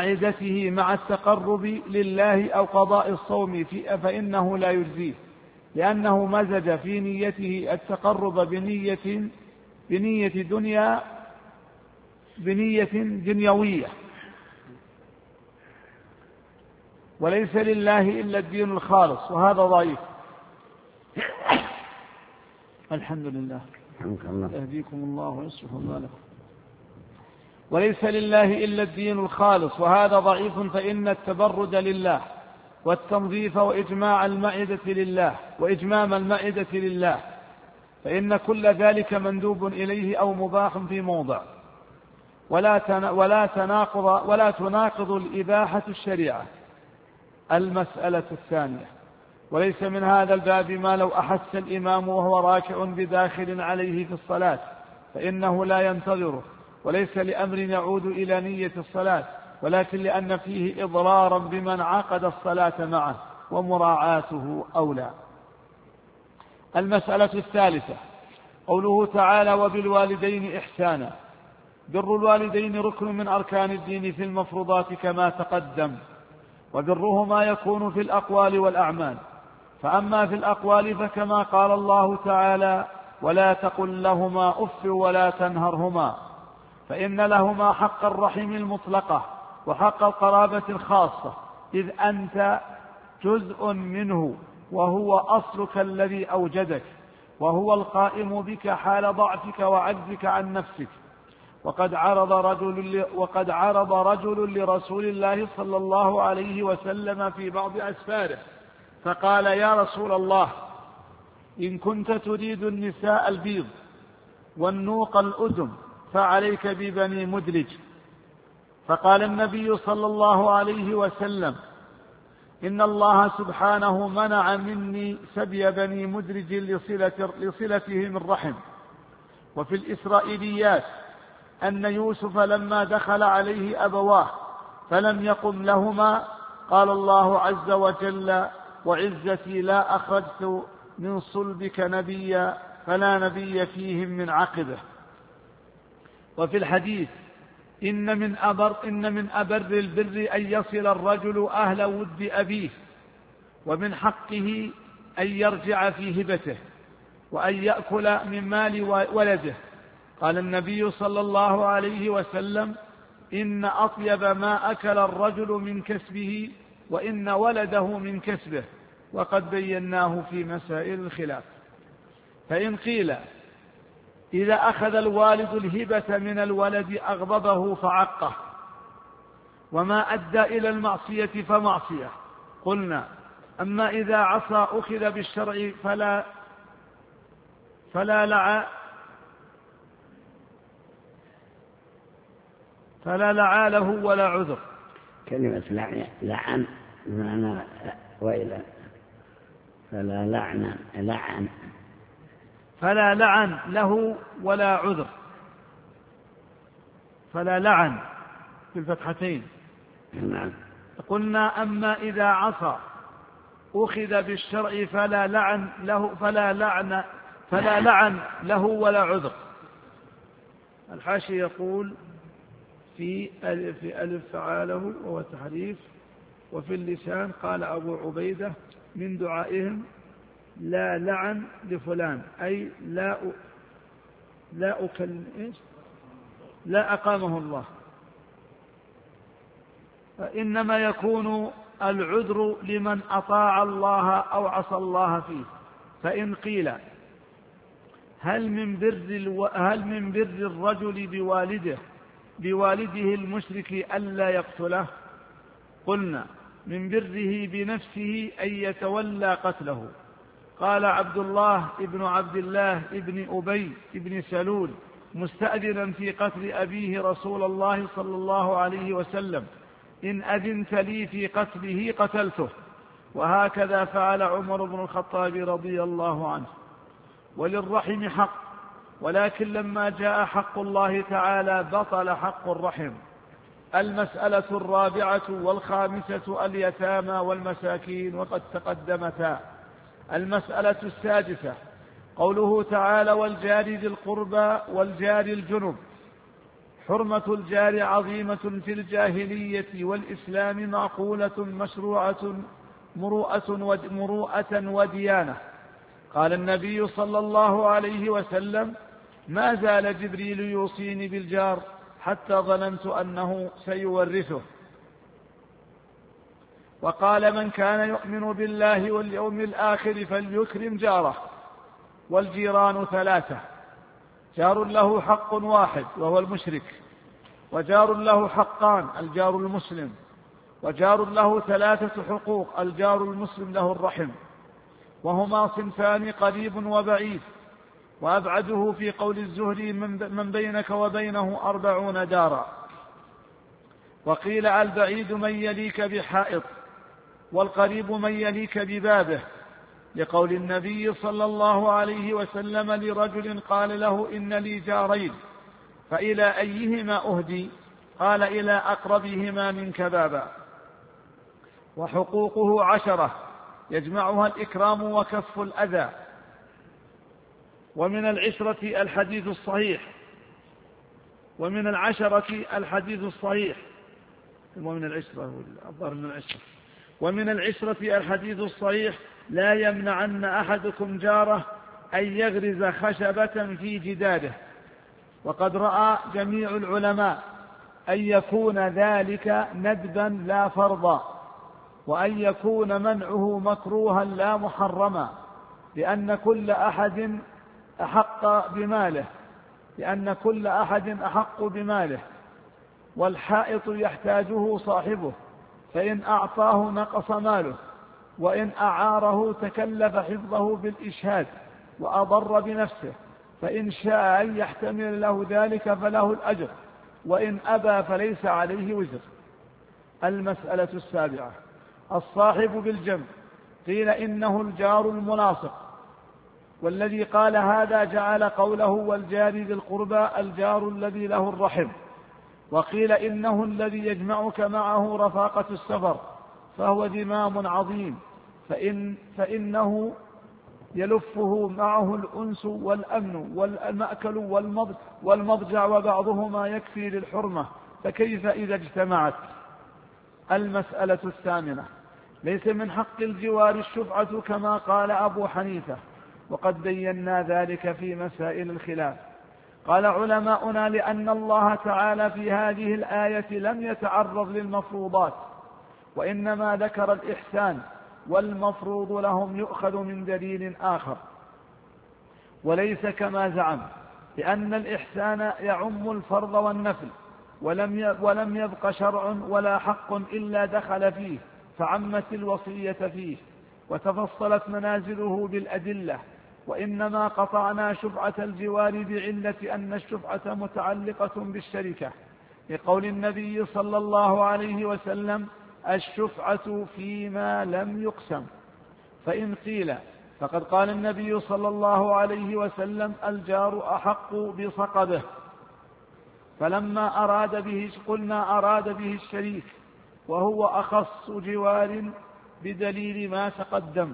لمعدته مع التقرب لله أو قضاء الصوم فإنه لا يجزيه، لأنه مزج في نيته التقرب بنية بنية دنيا بنية دنيوية، وليس لله إلا الدين الخالص، وهذا ضعيف. الحمد لله، يهديكم الله ويصلح بالكم. وليس لله إلا الدين الخالص، وهذا ضعيف، فإن التبرد لله والتنظيف وإجماع المائدة لله وإجمام المائدة لله، فإن كل ذلك مندوب إليه أو مباح في موضع، ولا ولا تناقض ولا تناقض الإباحة الشريعة. المسألة الثانية: وليس من هذا الباب ما لو أحس الإمام وهو راكع بداخل عليه في الصلاة فإنه لا ينتظره، وليس لأمر يعود إلى نية الصلاة، ولكن لأن فيه إضرارا بمن عقد الصلاة معه، ومراعاته أولى. المسألة الثالثة: قوله تعالى: وبالوالدين إحسانا. بر الوالدين ركن من أركان الدين في المفروضات كما تقدم، وبرهما يكون في الأقوال والأعمال. فأما في الأقوال فكما قال الله تعالى: ولا تقل لهما أف ولا تنهرهما، فإن لهما حق الرحم المطلقة وحق القرابة الخاصة، إذ أنت جزء منه، وهو أصلك الذي أوجدك، وهو القائم بك حال ضعفك وعجزك عن نفسك. وقد عرض رجل وقد عرض رجل لرسول الله صلى الله عليه وسلم في بعض أسفاره فقال: يا رسول الله، إن كنت تريد النساء البيض والنوق الأدم فعليك ببني مدلج. فقال النبي صلى الله عليه وسلم: إن الله سبحانه منع مني سبي بني مدلج لصلة لصلتهم الرحم. وفي الإسرائيليات أن يوسف لما دخل عليه أبواه فلم يقم لهما قال الله عز وجل: وعزتي لا أخرجت من صلبك نبيا فلا نبي فيهم من عقبه. وفي الحديث: إن من أبر, إن من أبر البر أن يصل الرجل أهل ود أبيه، ومن حقه أن يرجع في هبته، وأن يأكل من مال ولده. قال النبي صلى الله عليه وسلم: إن أطيب ما أكل الرجل من كسبه، وإن ولده من كسبه، وقد بيناه في مسائل الخلاف. فإن قيل: إذا أخذ الوالد الهبة من الولد أغضبه فعقه، وما أدى إلى المعصية فمعصية، قلنا: أما إذا عصى أخذ بالشرع فلا فلا لع فلا لعى له ولا عذر. كلمة لعن لعن معنى ويلا، فلا لعن لعن فلا لعن له ولا عذر، فلا لعن في الفتحتين. نعم. قلنا: أما إذا عصى أخذ بالشرع فلا لعن له فلا لعن فلا لعن له ولا عذر. الحاشي يقول في ألف, في ألف فعاله وهو تحريف. وفي اللسان قال أبو عبيدة من دعائهم: لا لعن لفلان، أي لا لا أكل إيش لا أقامه الله. فإنما يكون العذر لمن أطاع الله أو عصى الله فيه. فإن قيل: هل من بر الو... هل من بر الرجل بوالده بوالده المشرك ألا يقتله؟ قلنا: من بره بنفسه أن يتولى قتله. قال عبد الله ابن عبد الله ابن أبي ابن سلول مستأذنا في قتل أبيه رسول الله صلى الله عليه وسلم: إن أذنت لي في قتله قتلته. وهكذا فعل عمر بن الخطاب رضي الله عنه. وللرحم حق، ولكن لما جاء حق الله تعالى بطل حق الرحم. المسألة الرابعة والخامسة اليتامى والمساكين، وقد تقدمتا. المسألة السادسة قوله تعالى: والجار ذي القربى والجار الجنب. حرمة الجار عظيمة في الجاهلية والإسلام، معقولة مشروعة مروءة مروءة وديانة. قال النبي صلى الله عليه وسلم: ما زال جبريل يوصيني بالجار حتى ظننت أنه سيورثه. وقال: من كان يؤمن بالله واليوم الآخر فليكرم جاره. والجيران ثلاثة: جار له حق واحد وهو المشرك، وجار له حقان الجار المسلم، وجار له ثلاثة حقوق الجار المسلم له الرحم، وهما صنفان قريب وبعيد، وأبعده في قول الزهري من بينك وبينه أربعون دارا. وقيل البعيد من يليك بحائط، والقريب من يليك ببابه، لقول النبي صلى الله عليه وسلم لرجل قال له: إن لي جارين فإلى أيهما أهدي؟ قال: إلى أقربهما منك بابا. وحقوقه عشرة يجمعها الإكرام وكف الأذى. ومن العشرة الحديث الصحيح ومن العشرة الحديث الصحيح ومن العشرة الظاهر من العشرة ومن العشرة الحديث الصحيح: لا يمنعن أحدكم جاره أن يغرز خشبة في جداره. وقد رأى جميع العلماء أن يكون ذلك ندبا لا فرضا، وأن يكون منعه مكروها لا محرما، لأن كل أحد أحق بماله لأن كل أحد أحق بماله والحائط يحتاجه صاحبه، فإن أعطاه نقص ماله، وإن أعاره تكلف حفظه بالإشهاد وأضر بنفسه، فإن شاء أن يحتمل له ذلك فله الأجر، وإن أبى فليس عليه وزر. المسألة السابعة: الصاحب بالجنب. قيل إنه الجار الملاصق، والذي قال هذا جعل قوله والجار ذي القربى الجار الذي له الرحم. وقيل إنه الذي يجمعك معه رفاقة السفر، فهو ذمام عظيم، فإن فإنه يلفه معه الأنس والأمن والمأكل والمضجع، وبعضهما يكفي للحرمة، فكيف إذا اجتمعت؟ المسألة الثامنة: ليس من حق الجوار الشفعة كما قال أبو حنيفة، وقد بينا ذلك في مسائل الخلاف. قال علماؤنا: لأن الله تعالى في هذه الآية لم يتعرض للمفروضات، وإنما ذكر الإحسان، والمفروض لهم يؤخذ من دليل آخر، وليس كما زعم، لأن الإحسان يعم الفرض والنفل، ولم ولم يبق شرع ولا حق إلا دخل فيه، فعمت الوصية فيه، وتفصلت منازله بالأدلة. وإنما قطعنا شفعة الجوار بعلة أن الشفعة متعلقة بالشركة، لقول النبي صلى الله عليه وسلم: الشفعة فيما لم يقسم. فإن قيل فقد قال النبي صلى الله عليه وسلم: الجار أحق بصقبه، فلما أراد به قلنا أراد به الشريك، وهو أخص جوار بدليل ما تقدم.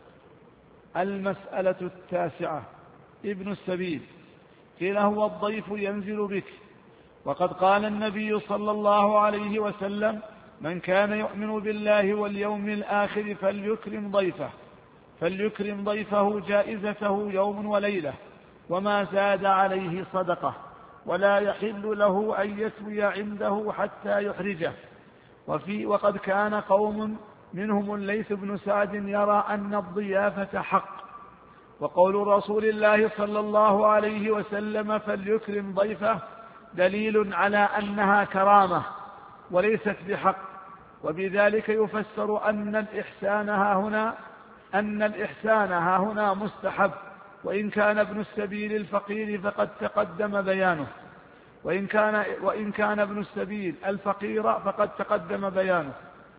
المسألة التاسعة: ابن السبيل. قيل هو الضيف ينزل بك، وقد قال النبي صلى الله عليه وسلم: من كان يؤمن بالله واليوم الآخر فليكرم ضيفه فليكرم ضيفه جائزته يوم وليلة، وما زاد عليه صدقة، ولا يحل له أن يسوي عنده حتى يحرجه. وفي وقد كان قوم منهم الليث بن سعد يرى أن الضيافة حق، وقول رسول الله صلى الله عليه وسلم: فليكرم ضيفه، دليل على أنها كرامة وليست بحق. وبذلك يفسر أن الإحسان ها هنا أن الإحسان ها هنا مستحب، وإن كان ابن السبيل الفقير فقد تقدم بيانه وإن كان, وإن كان ابن السبيل الفقير فقد تقدم بيانه.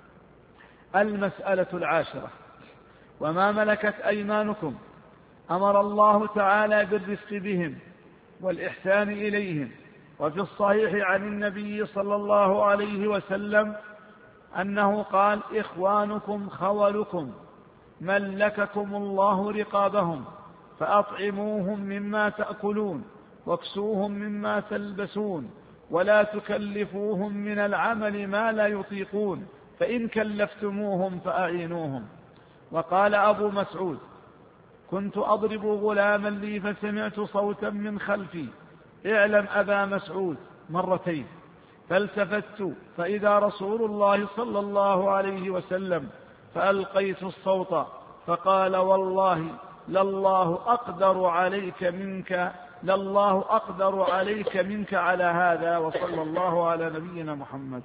المسألة العاشرة: وما ملكت أيمانكم. أمر الله تعالى بالرفق بهم والإحسان إليهم. وفي الصحيح عن النبي صلى الله عليه وسلم أنه قال: إخوانكم خولكم، ملككم الله رقابهم، فأطعموهم مما تأكلون، واكسوهم مما تلبسون، ولا تكلفوهم من العمل ما لا يطيقون، فإن كلفتموهم فأعينوهم. وقال أبو مسعود: كنت أضرب غلاما لي فسمعت صوتا من خلفي اعلم أبا مسعود مرتين، فالتفت فإذا رسول الله صلى الله عليه وسلم، فألقيت الصوت فقال والله لله أقدر عليك منك لله أقدر عليك منك على هذا، وصلى الله على نبينا محمد.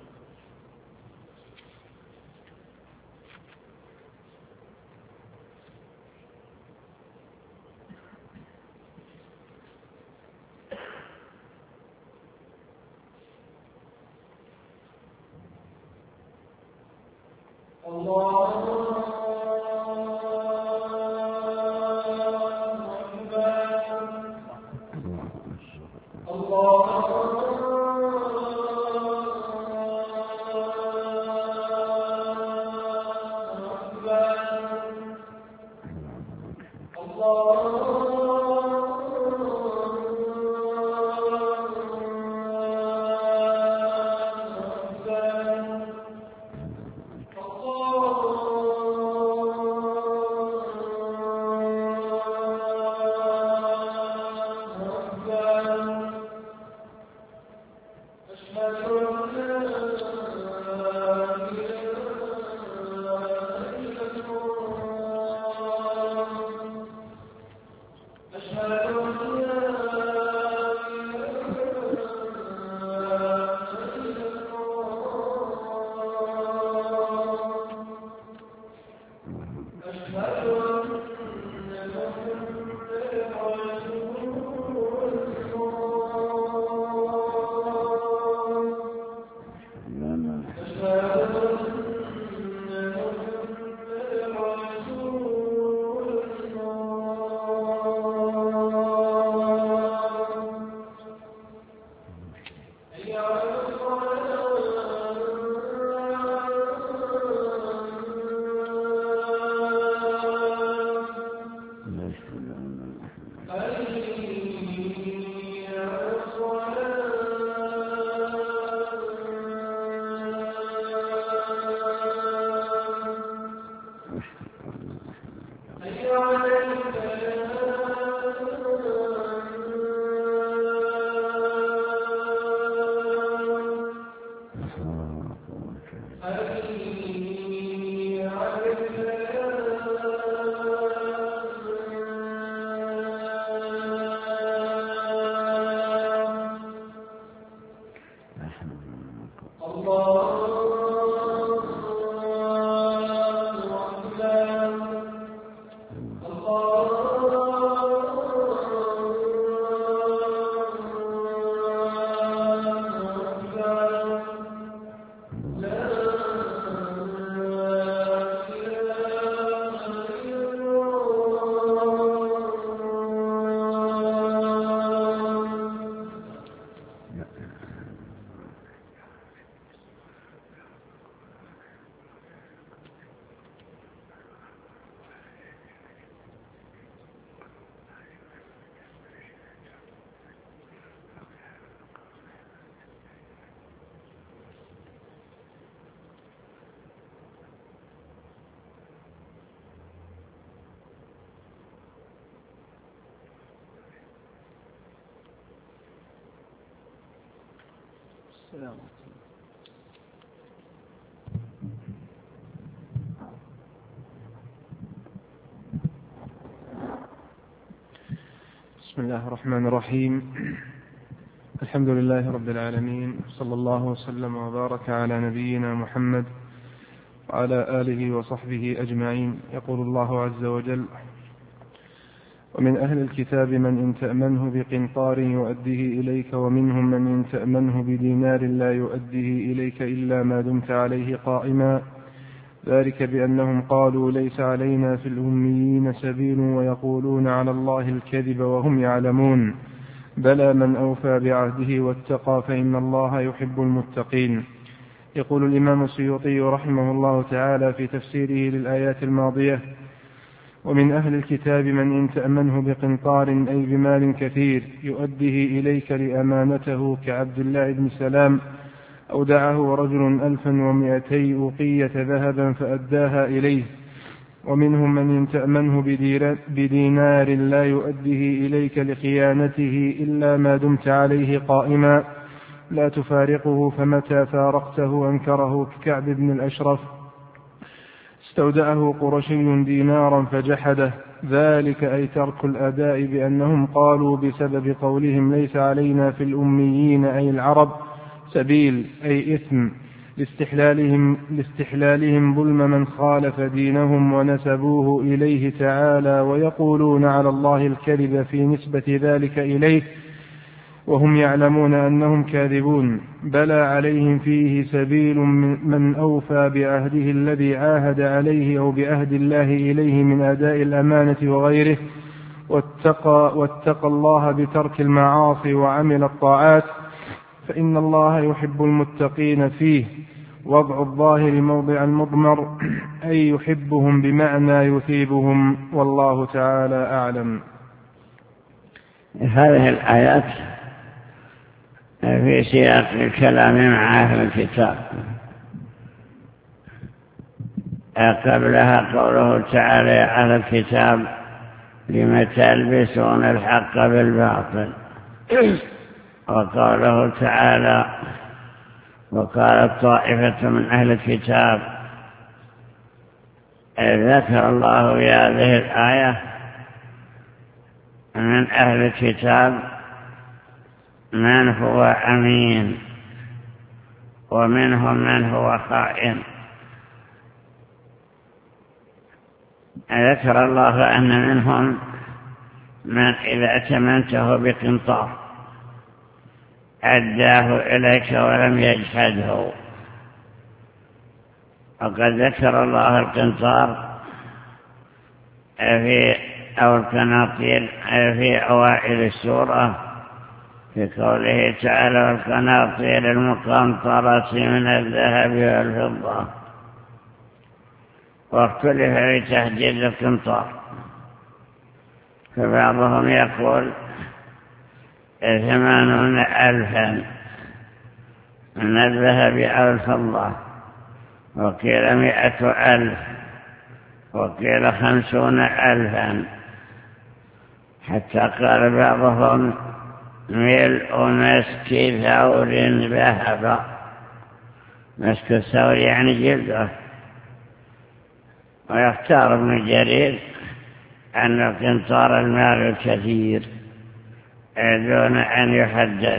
السلام. بسم الله الرحمن الرحيم. الحمد لله رب العالمين، صلى الله وسلم وبارك على نبينا محمد وعلى آله وصحبه أجمعين. يقول الله عز وجل: ومن أهل الكتاب من إن تأمنه بقنطار يؤديه إليك ومنهم من إن تأمنه بدينار لا يؤديه إليك إلا ما دمت عليه قائما، ذلك بأنهم قالوا ليس علينا في الأميين سبيل ويقولون على الله الكذب وهم يعلمون، بلى من أوفى بعهده واتقى فإن الله يحب المتقين. يقول الإمام السيوطي رحمه الله تعالى في تفسيره للآيات الماضية: ومن أهل الكتاب من إن تأمنه بقنطار أي بمال كثير يؤديه إليك لأمانته كعبد الله بن سلام، أودعه رجل ألفا ومائتي أوقية ذهبا فأداها إليه ومنهم من إن تأمنه بدينار لا يؤديه إليك لخيانته إلا ما دمت عليه قائما لا تفارقه، فمتى فارقته أنكره، ككعب بن الأشرف استودعه قرشي دينارا فجحده، ذلك أي ترك الأداء، بأنهم قالوا بسبب قولهم ليس علينا في الأميين أي العرب سبيل أي إثم، لاستحلالهم, لاستحلالهم ظلم من خالف دينهم ونسبوه إليه تعالى، ويقولون على الله الكذب في نسبة ذلك إليه وهم يعلمون أنهم كاذبون. بلى عليهم فيه سبيل من أوفى بعهده الذي عاهد عليه أو بعهد الله إليه من أداء الأمانة وغيره، واتقى, واتقى الله بترك المعاصي وعمل الطاعات، فإن الله يحب المتقين فيه. وضع الظاهر موضع المضمر أي يحبهم بمعنى يثيبهم، والله تعالى أعلم. هذه الآيات في سياق الكلام مع أهل الكتاب. قبلها قوله تعالى يا أهل الكتاب لم تلبسون الحق بالباطل، وقوله تعالى وقالت طائفة من أهل الكتاب. ذكر الله في هذه الآية من أهل الكتاب من هو أمين ومنهم من هو خائن. ذكر الله أن منهم من إذا ائتمنته بقنطار أداه إليك ولم يجحده، وقد ذكر الله القنطار في أو القناطير في أوائل السورة في قوله تعالى والقناطير المقنطرة من الذهب والفضة، واختلف في تحديد القنطار، فبعضهم يقول ثمانون ألفا من الذهب أو الفضة، وقيل مئة ألف، وقيل خمسون ألفا، حتى قال بعضهم ملء مسك ثور ذهب. مسك الثور يعني جلده. ويختار ابن جرير أن القنطار المال الكثير دون أن يحدد،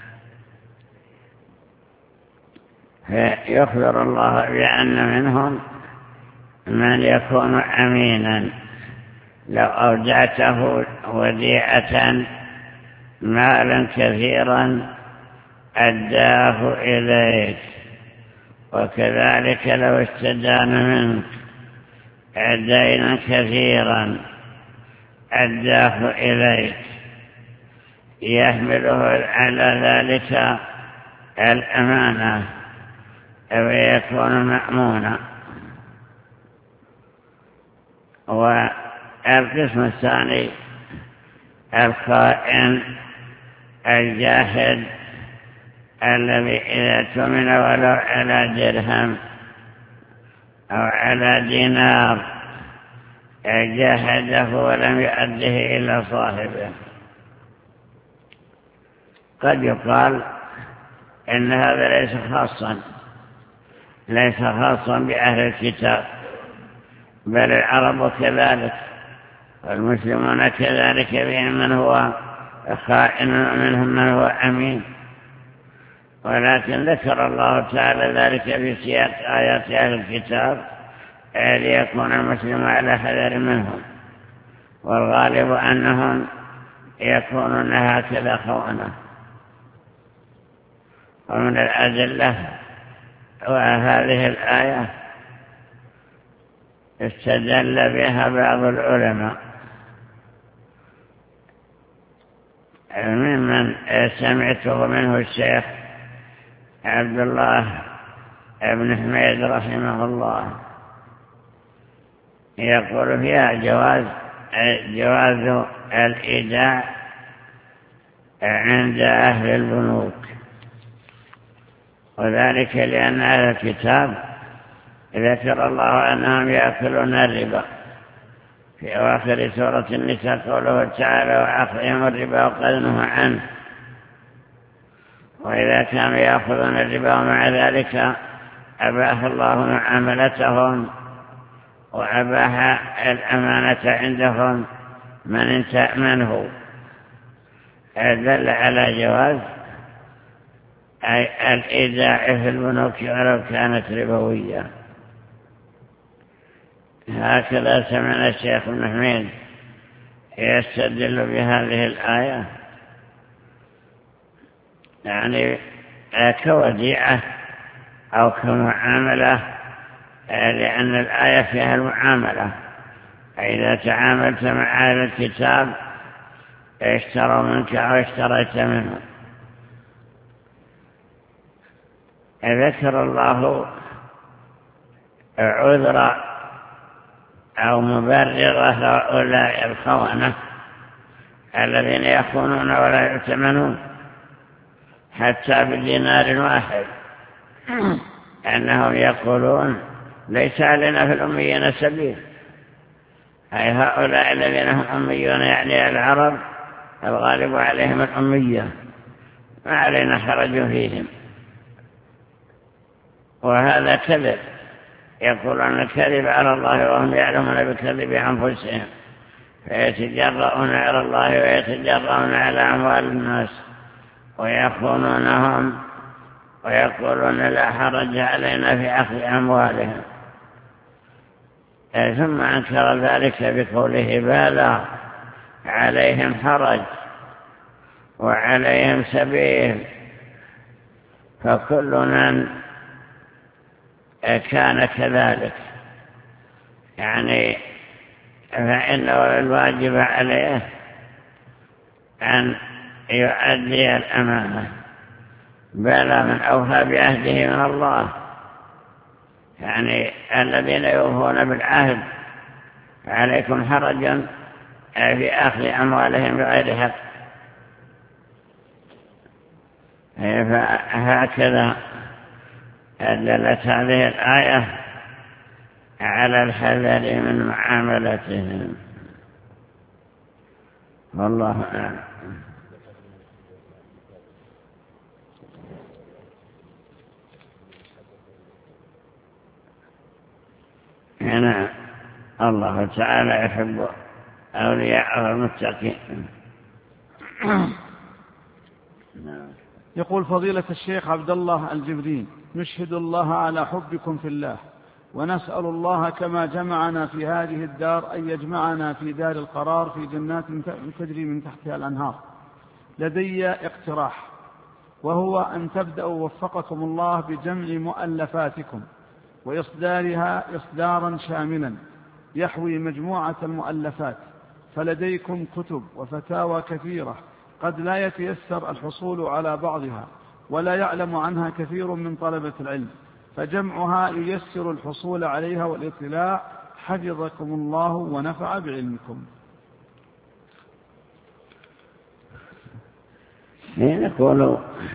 فيخبر الله بأن منهم من يكون أمينا لو أودعته وديعة مالا كثيرا أداه إليك، وكذلك لو استدان منك دينا كثيرا أداه إليك، يحمله على ذلك الأمانة ويكون مأمونا. والقسم الثاني الخائن الجاهد الذي إذا اؤتمن ولو على درهم أو على دينار جاهده ولم يؤده إلى صاحبه. قد يقال إن هذا ليس خاصا ليس خاصا بأهل الكتاب، بل العرب كذلك والمسلمون كذلك، بهم من هو خائن ومنهم من هو أمين. ولكن ذكر الله تعالى ذلك في سياق آيات أهل الكتاب ليكون المسلم على حذر منهم، والغالب أنهم يكونون هكذا خونة. ومن الأدلة وهذه الآية استدل بها بعض العلماء ممن سمعته منه الشيخ عبد الله بن حميد رحمه الله، يقول فيها جواز جواز الإيداع عند أهل البنوك، وذلك لأن أهل الكتاب ذكر الله أنهم يأكلون الربا في أواخر سورة النساء، قوله تعالى وأخذهم الربا وقد نهوا عنه. وإذا كانوا يأخذون الربا ومع ذلك أباح الله معاملتهم وأباح الأمانة عندهم من تأمنه، دل على جواز أي الإيداع في البنوك ولو كانت ربوية. هكذا سمعنا الشيخ ابن حميد يستدل بهذه الآية، يعني كوديعة أو كمعاملة، لأن الآية فيها المعاملة. إذا تعاملت مع أهل الكتاب اشتروا منك أو اشتريت منه. ذكر الله عذر أو مبرر هؤلاء الخونة الذين يخونون ولا يؤتمنون حتى بدينار واحد، أنهم يقولون ليس علينا في الأميين سبيل، أي هؤلاء الذين هم أميون يعني العرب الغالب عليهم الأمية، ما علينا حرج فيهم. وهذا كذب، يقولون الكذب على الله وهم يعلمون بكذب أنفسهم، فيتجرؤون على الله ويتجرؤون على أموال الناس ويخونونهم ويقولون لا حرج علينا في أخذ أموالهم. ثم أنكر ذلك بقوله بلى عليهم حرج وعليهم سبيل. فكل من كان كذلك يعني فإنه الواجب عليه أن يؤدي الأمانة، بلى من أوفى بعهده من الله، يعني الذين يوفون بالعهد عليكم حرج في أخذ أموالهم بغير حق. فهكذا دلت هذه الآية على الحذر من معاملتهم، والله أعلم. هنا الله تعالى يحب أولياءه المتقين. يقول فضيلة الشيخ عبد الله الجبرين: نشهد الله على حبكم في الله، ونسأل الله كما جمعنا في هذه الدار أن يجمعنا في دار القرار في جنات تجري من تحتها الأنهار. لدي اقتراح، وهو أن تبدأوا وفقكم الله بجمع مؤلفاتكم وإصدارها إصدارا شاملا يحوي مجموعة المؤلفات، فلديكم كتب وفتاوى كثيرة قد لا يتيسر الحصول على بعضها ولا يعلم عنها كثير من طلبة العلم، فجمعها ييسر الحصول عليها والاطلاع، حفظكم الله ونفع بعلمكم. نقول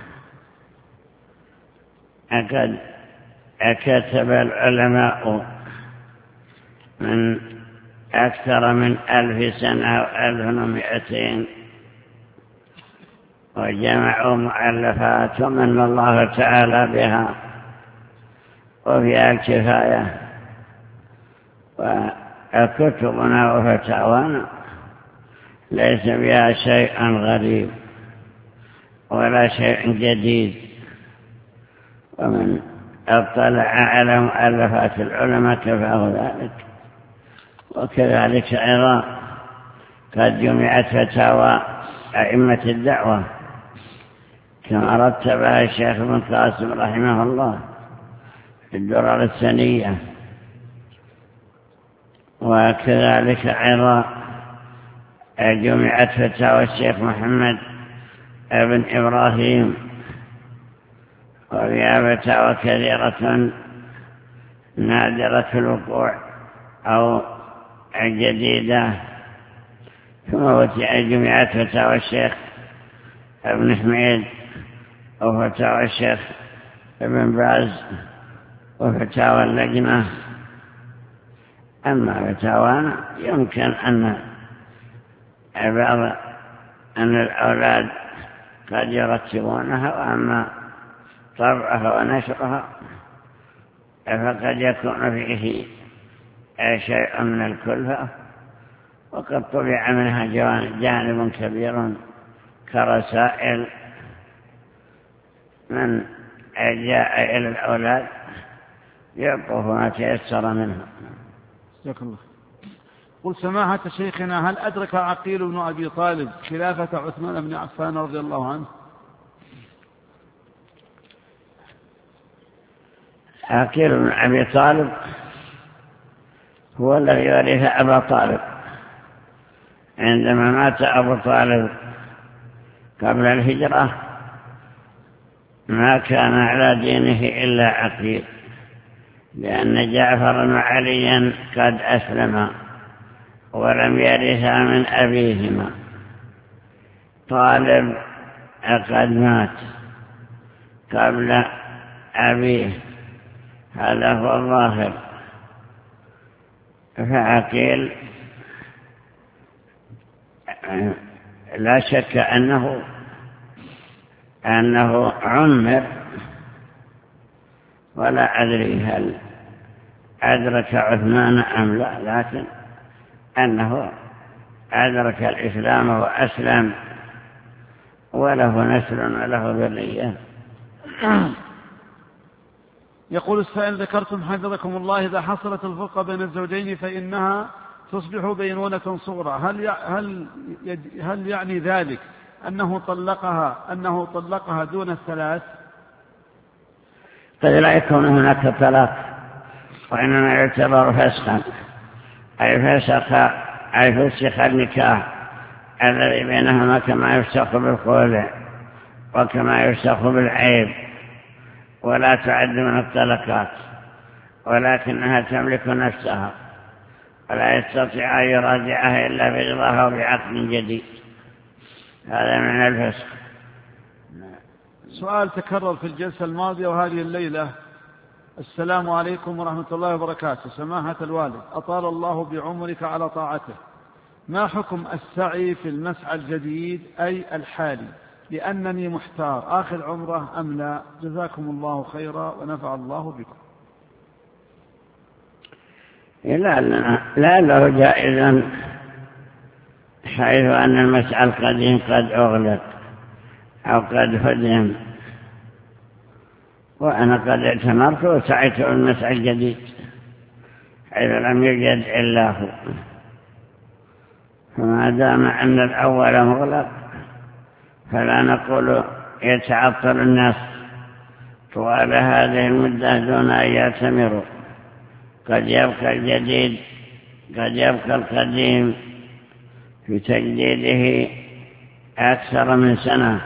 أكد كتب العلماء من أكثر من ألف سنة أو ألف ومئتين وجمعوا مؤلفات من الله تعالى بها وفيها الكفاية، وكتبنا وفتاوانا ليس بها شيء غريب ولا شيء جديد. ومن اطلع على مؤلفات العلماء كفاه ذلك. وكذلك أيضا قد جمعت فتاوى أئمة الدعوة كما رتبها الشيخ ابن قاسم رحمه الله في الدرر الثانية، وكذلك أيضا جمعت فتاوى الشيخ محمد ابن إبراهيم، وفيها فتاوى كثيرة نادرة الوقوع أو جديدة. ثم جمعت فتاوى الشيخ ابن حميد وفتاوى الشيخ ابن باز وفتاوى اللجنة. أما فتاوانا يمكن أن بعض أن الأولاد قد يرتبونها، وأما طبعها ونشرها فقد يكون فيه شيء من الكلفة، وقد طبع منها جانب كبير كرسائل من جاء إلى الأولاد يعطوه ما تيسر منها. جزاك الله. قل سماحة شيخنا، هل أدرك عقيل بن أبي طالب خلافة عثمان بن عفان رضي الله عنه؟ عقيل بن أبي طالب هو الذي ورث أبا طالب عندما مات أبو طالب قبل الهجرة. ما كان على دينه إلا عقيل، لأن جعفر وعليا قد أسلما ولم يرثا من أبيهما. طالب قد مات قبل أبيه، هذا هو الظاهر. فعقيل لا شك أنه أنه عمر، ولا أدري هل أدرك عثمان أم لا، لكن أنه أدرك الإسلام وأسلم وله نسل وله ذرية. يقول السائل: ذكرتم حفظكم الله إذا حصلت الفرقة بين الزوجين فإنها تصبح بينونة صغرى، هل هل هل يعني ذلك أنه طلقها أنه طلقها دون الثلاث؟ قد لا يكون هناك طلاق، وإنما يعتبر فسخا، أي فسخ أي فسخ النكاح الذي بينهما، كما يفسخ بالخلع وكما يفسخ بالعيب، ولا تعد من الطلقات، ولكنها تملك نفسها ولا يستطيع أن يراجعها إلا برضاها وبعقد جديد. هذا من الفسخ. سؤال تكرر في الجلسة الماضية وهذه الليلة: السلام عليكم ورحمة الله وبركاته. سماحة الوالد، أطال الله بعمرك على طاعته، ما حكم السعي في المسعى الجديد أي الحالي، لأنني محتار آخر عمره أم لا؟ جزاكم الله خيرا ونفع الله بكم. لا لا له جائزا، حيث أن المسعى القديم قد أغلق أو قد هدم، وأنا قد اعتمرت وسعيت المسعى الجديد حيث لم يوجد إلا هو، فما دام أن الأول مغلق فلا نقول يتعطل الناس طوال هذه المدة دون أن يعتمروا. قد يبقى الجديد، قد يبقى القديم في تجديده أكثر من سنة،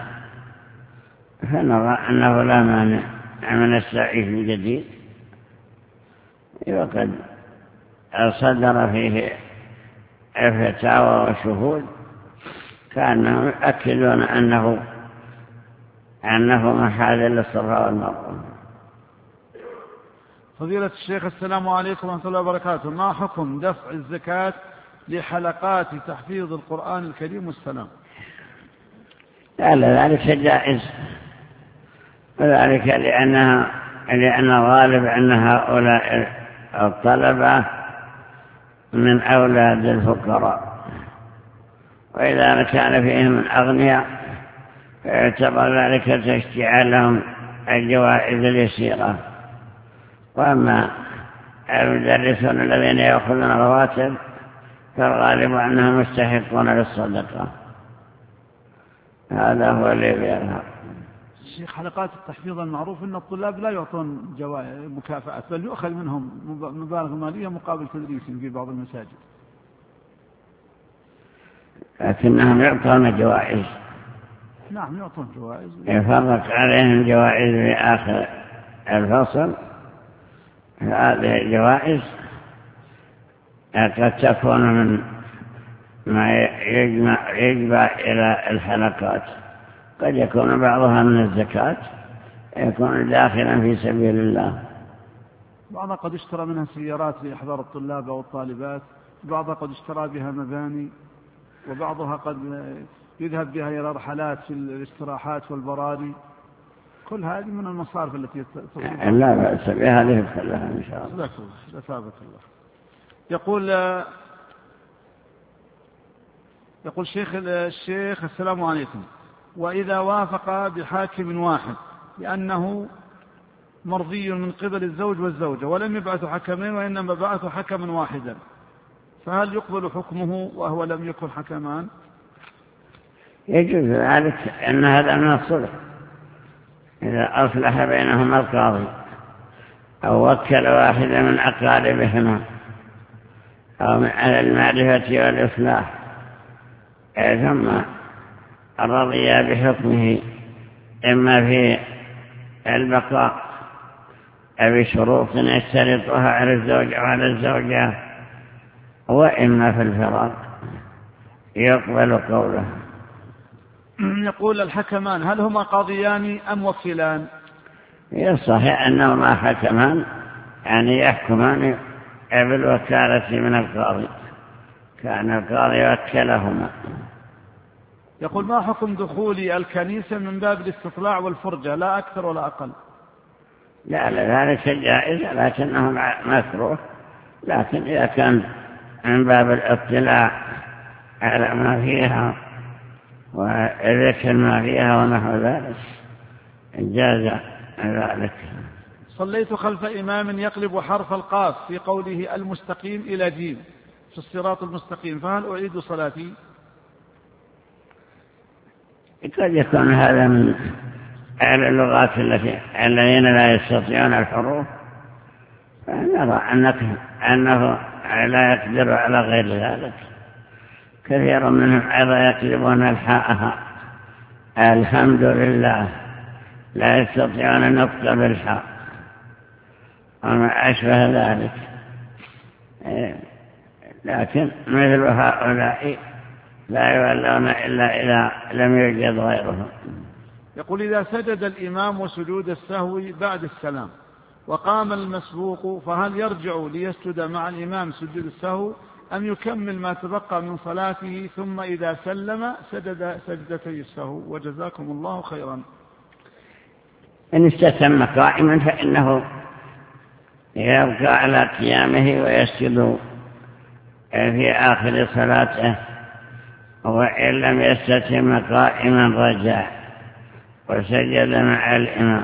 فنرى أنه لا مانع من السعي في الجديد. وقد صدر فيه فتاوى وشهود كانوا يؤكدون أنه أنه محال للصفا والمروة. فضيلة الشيخ، السلام عليكم ورحمة الله وبركاته. ما حكم دفع الزكاة لحلقات تحفيظ القرآن الكريم والسلام؟ لا ذلك جائز، وذلك لأنها لأن غالب أن هؤلاء الطلبة من أولاد الفقراء، وإذا كان فيهم من أغنياء فيعتبر ذلك تشجيعا لهم الجوائز اليسيرة. وأما المدرسون الذين يأخذون رواتب فالغالب أنهم مستحقون للصدقة. هذا هو اللي بيظهر. الشيخ، حلقات التحفيظ المعروف أن الطلاب لا يعطون مكافآت، بل يؤخذ منهم مبالغ مالية مقابل تدريس في بعض المساجد، لكنهم يعطون جوائز. نعم يعطون جوائز، يفرق عليهم جوائز في آخر الفصل. هذه الجوائز قد تكون من ما يجمع, يجمع إلى الحلقات، قد يكون بعضها من الزكاة، يكون داخلا في سبيل الله. بعضها قد اشترى منها سيارات لإحضار الطلاب أو الطالبات، بعضها قد اشترى بها مباني، وبعضها قد يذهب بها إلى رحلات في الاستراحات والبراري. كل هذه من المصارف التي تصير. لا بأس بها، هذه كلها إن شاء الله. أثابك الله. يقول يقول شيخ الشيخ السلام عليكم، وإذا وافق بحاكم واحد لأنه مرضي من قبل الزوج والزوجة ولم يبعثوا حكمين وإنما بعثوا حكما واحدا، فهل يقبل حكمه وهو لم يكن حكمان؟ يجوز ذلك، أن هذا من الصلح. إذا أصلح بينهما القاضي أو وكل واحدا من أقاربهما أو على المعرفة والإصلاح ثم رضي بحكمه إما في البقاء أو بشروط يشترطها على الزوج أو على الزوجة وإما في الفراق يقبل قوله. يقول الحكمان هل هما قاضيان أم وكيلان؟ يصحيح أنهما حكمان، يعني يحكمان بالوكالة من القاضي، كان القاضي وكلهما. يقول ما حكم دخول الكنيسة من باب الاستطلاع والفرجة لا أكثر ولا أقل؟ لا لذلك جائز، لكنه مكروه، لكن إذا كان من باب الاطلاع على ما فيها وذكر ما فيها ونحو ذلك جاز ذلك. صليت خلف إمام يقلب حرف القاف في قوله المستقيم إلى جيم في الصراط المستقيم، فهل أعيد صلاتي؟ قد يكون هذا من أهل اللغات التي الذين لا يستطيعون الحروف، فنرى أنك أنه لا يقدر على غير ذلك. كثير منهم أيضا يكذبون الحاء الحمد لله، لا يستطيعون النطق بالحاء وما أشبه ذلك. لكن مثل هؤلاء لا يولون إلا إذا لم يوجد غيرهم. يقول إذا سجد الإمام سجود السهو بعد السلام وقام المسبوق فهل يرجع ليسجد مع الإمام سجود السهو أم يكمل ما تبقى من صلاته ثم إذا سلم سجد سجدتي السهو؟ وجزاكم الله خيرا. إن استتم قائما فإنه يبقى على قيامه ويسجد في آخر صلاته، وإن لم يستتم قائما رجع وسجد مع الإمام،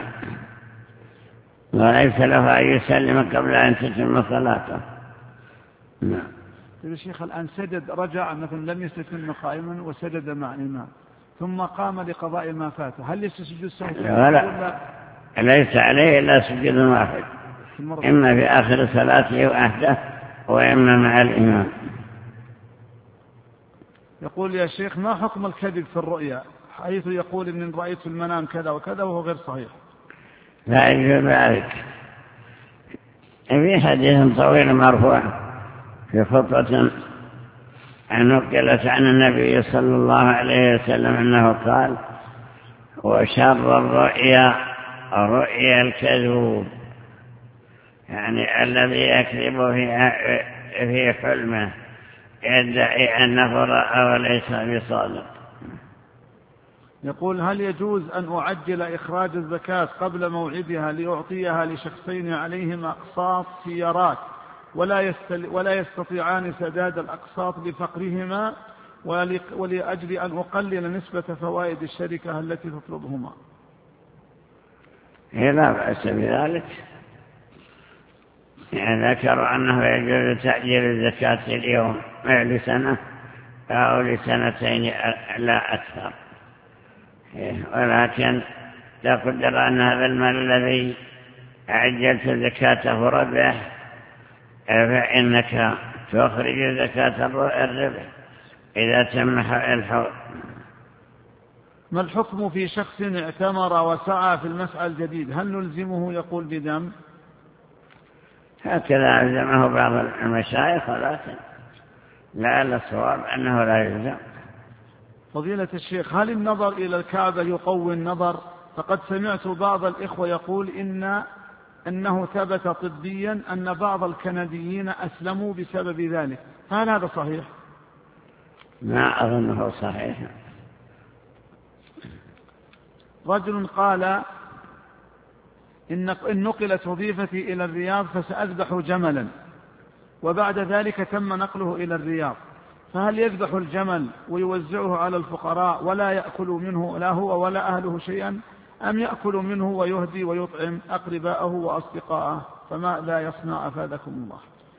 وليس له أن يسلم قبل أن تتم صلاته. نعم. يا شيخ الآن سجد رجع مثلا لم يستتم قائما وسجد مع الإمام ثم قام لقضاء ما فاته، هل يسجد السهو؟ لا، ليس عليه إلا سجد واحد، إما في آخر صلاته وحده وإما مع الإمام. يقول يا شيخ ما حكم الكذب في الرؤيا حيث يقول إن رأيت في المنام كذا وكذا وهو غير صحيح؟ لا يجوز ذلك. في حديث طويل مرفوع في خطبة نقلت عن النبي صلى الله عليه وسلم أنه قال وشر الرؤيا رؤيا الكذوب، يعني الذي يكذب في في حلمه يدعي أنه رأى وليس بصادق. يقول هل يجوز أن أعجل إخراج الزكاة قبل موعدها لأعطيها لشخصين عليهما أقساط سيارات ولا, يستل ولا يستطيعان سداد الأقساط لفقرهما ولأجل أن أقلل نسبة فوائد الشركة التي تطلبهما؟ لا بأس بذلك. يعني ذكروا أنه يجوز تأجيل الزكاة اليوم لسنة أو لسنتين لا أكثر، ولكن لا قدر أن هذا المال الذي عجلت زكاته ربح فإنك تخرج زكاة الربح إذا تم الحول. ما الحكم في شخص اعتمر وسعى في المسعى الجديد، هل نلزمه يقول بدم؟ هكذا ألزمه بعض المشايخ، ولكن لا الصواب أنه لا يلزم. فضيلة الشيخ هل النظر إلى الكعبة يقوي النظر؟ فقد سمعت بعض الإخوة يقول إن أنه ثبت طبيا أن بعض الكنديين أسلموا بسبب ذلك، هل هذا صحيح؟ ما أظنه صحيح. رجل قال إن نقلت وظيفتي إلى الرياض فسأذبح جملا، وبعد ذلك تم نقله إلى الرياض، فهل يذبح الجمل ويوزعه على الفقراء ولا يأكل منه لا هو ولا أهله شيئا، أم يأكل منه ويهدي ويطعم أقرباءه وأصدقاءه، فماذا يصنع أفادكم الله؟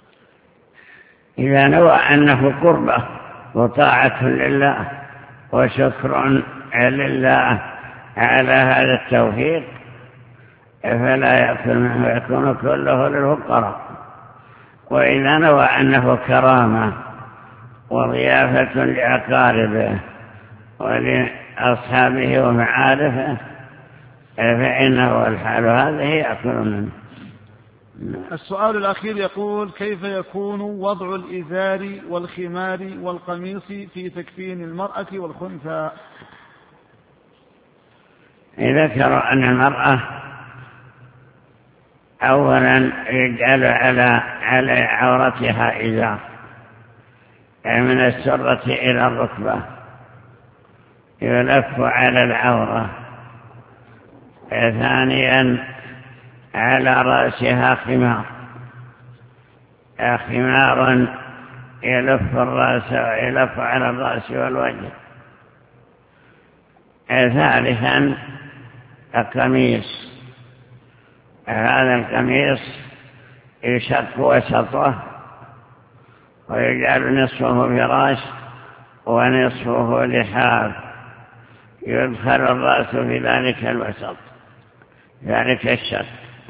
إذا نوى أنه قربة وطاعة لله وشكر لله على هذا التوفيق فلا يأكل منه، يكون كله للفقراء. وإذا نوى أنه كرامة وضيافة لأقاربه ولأصحابه ومعارفه فإنه الحال هذه يأكل منه. السؤال الأخير يقول: كيف يكون وضع الإزار والخمار والقميص في تكفين المرأة والخنثى؟ ذكروا أن المرأة أولا يجعل على على عورتها إزار من السرة إلى الركبة يلف على العورة. ثانيا على رأسها خمار خمار يلف الرأس يلف على الرأس والوجه. ثالثا القميص، هذا القميص يشق وسطه ويجعل نصفه فراش ونصفه لحاف، يدخل الرأس في ذلك الوسط ذلك الشق.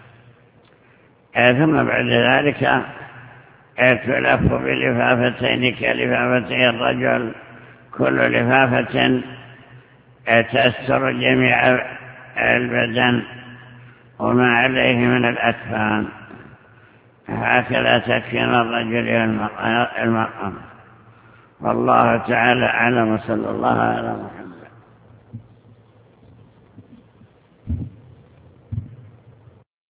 ثم بعد ذلك تلف بلفافتين كلفافتي الرجل، كل لفافة تستر جميع البدن وما عليه من الأكفان. هكذا تكفين الرجل والمرأة. والله تعالى أعلم، صلى الله عليه وسلم.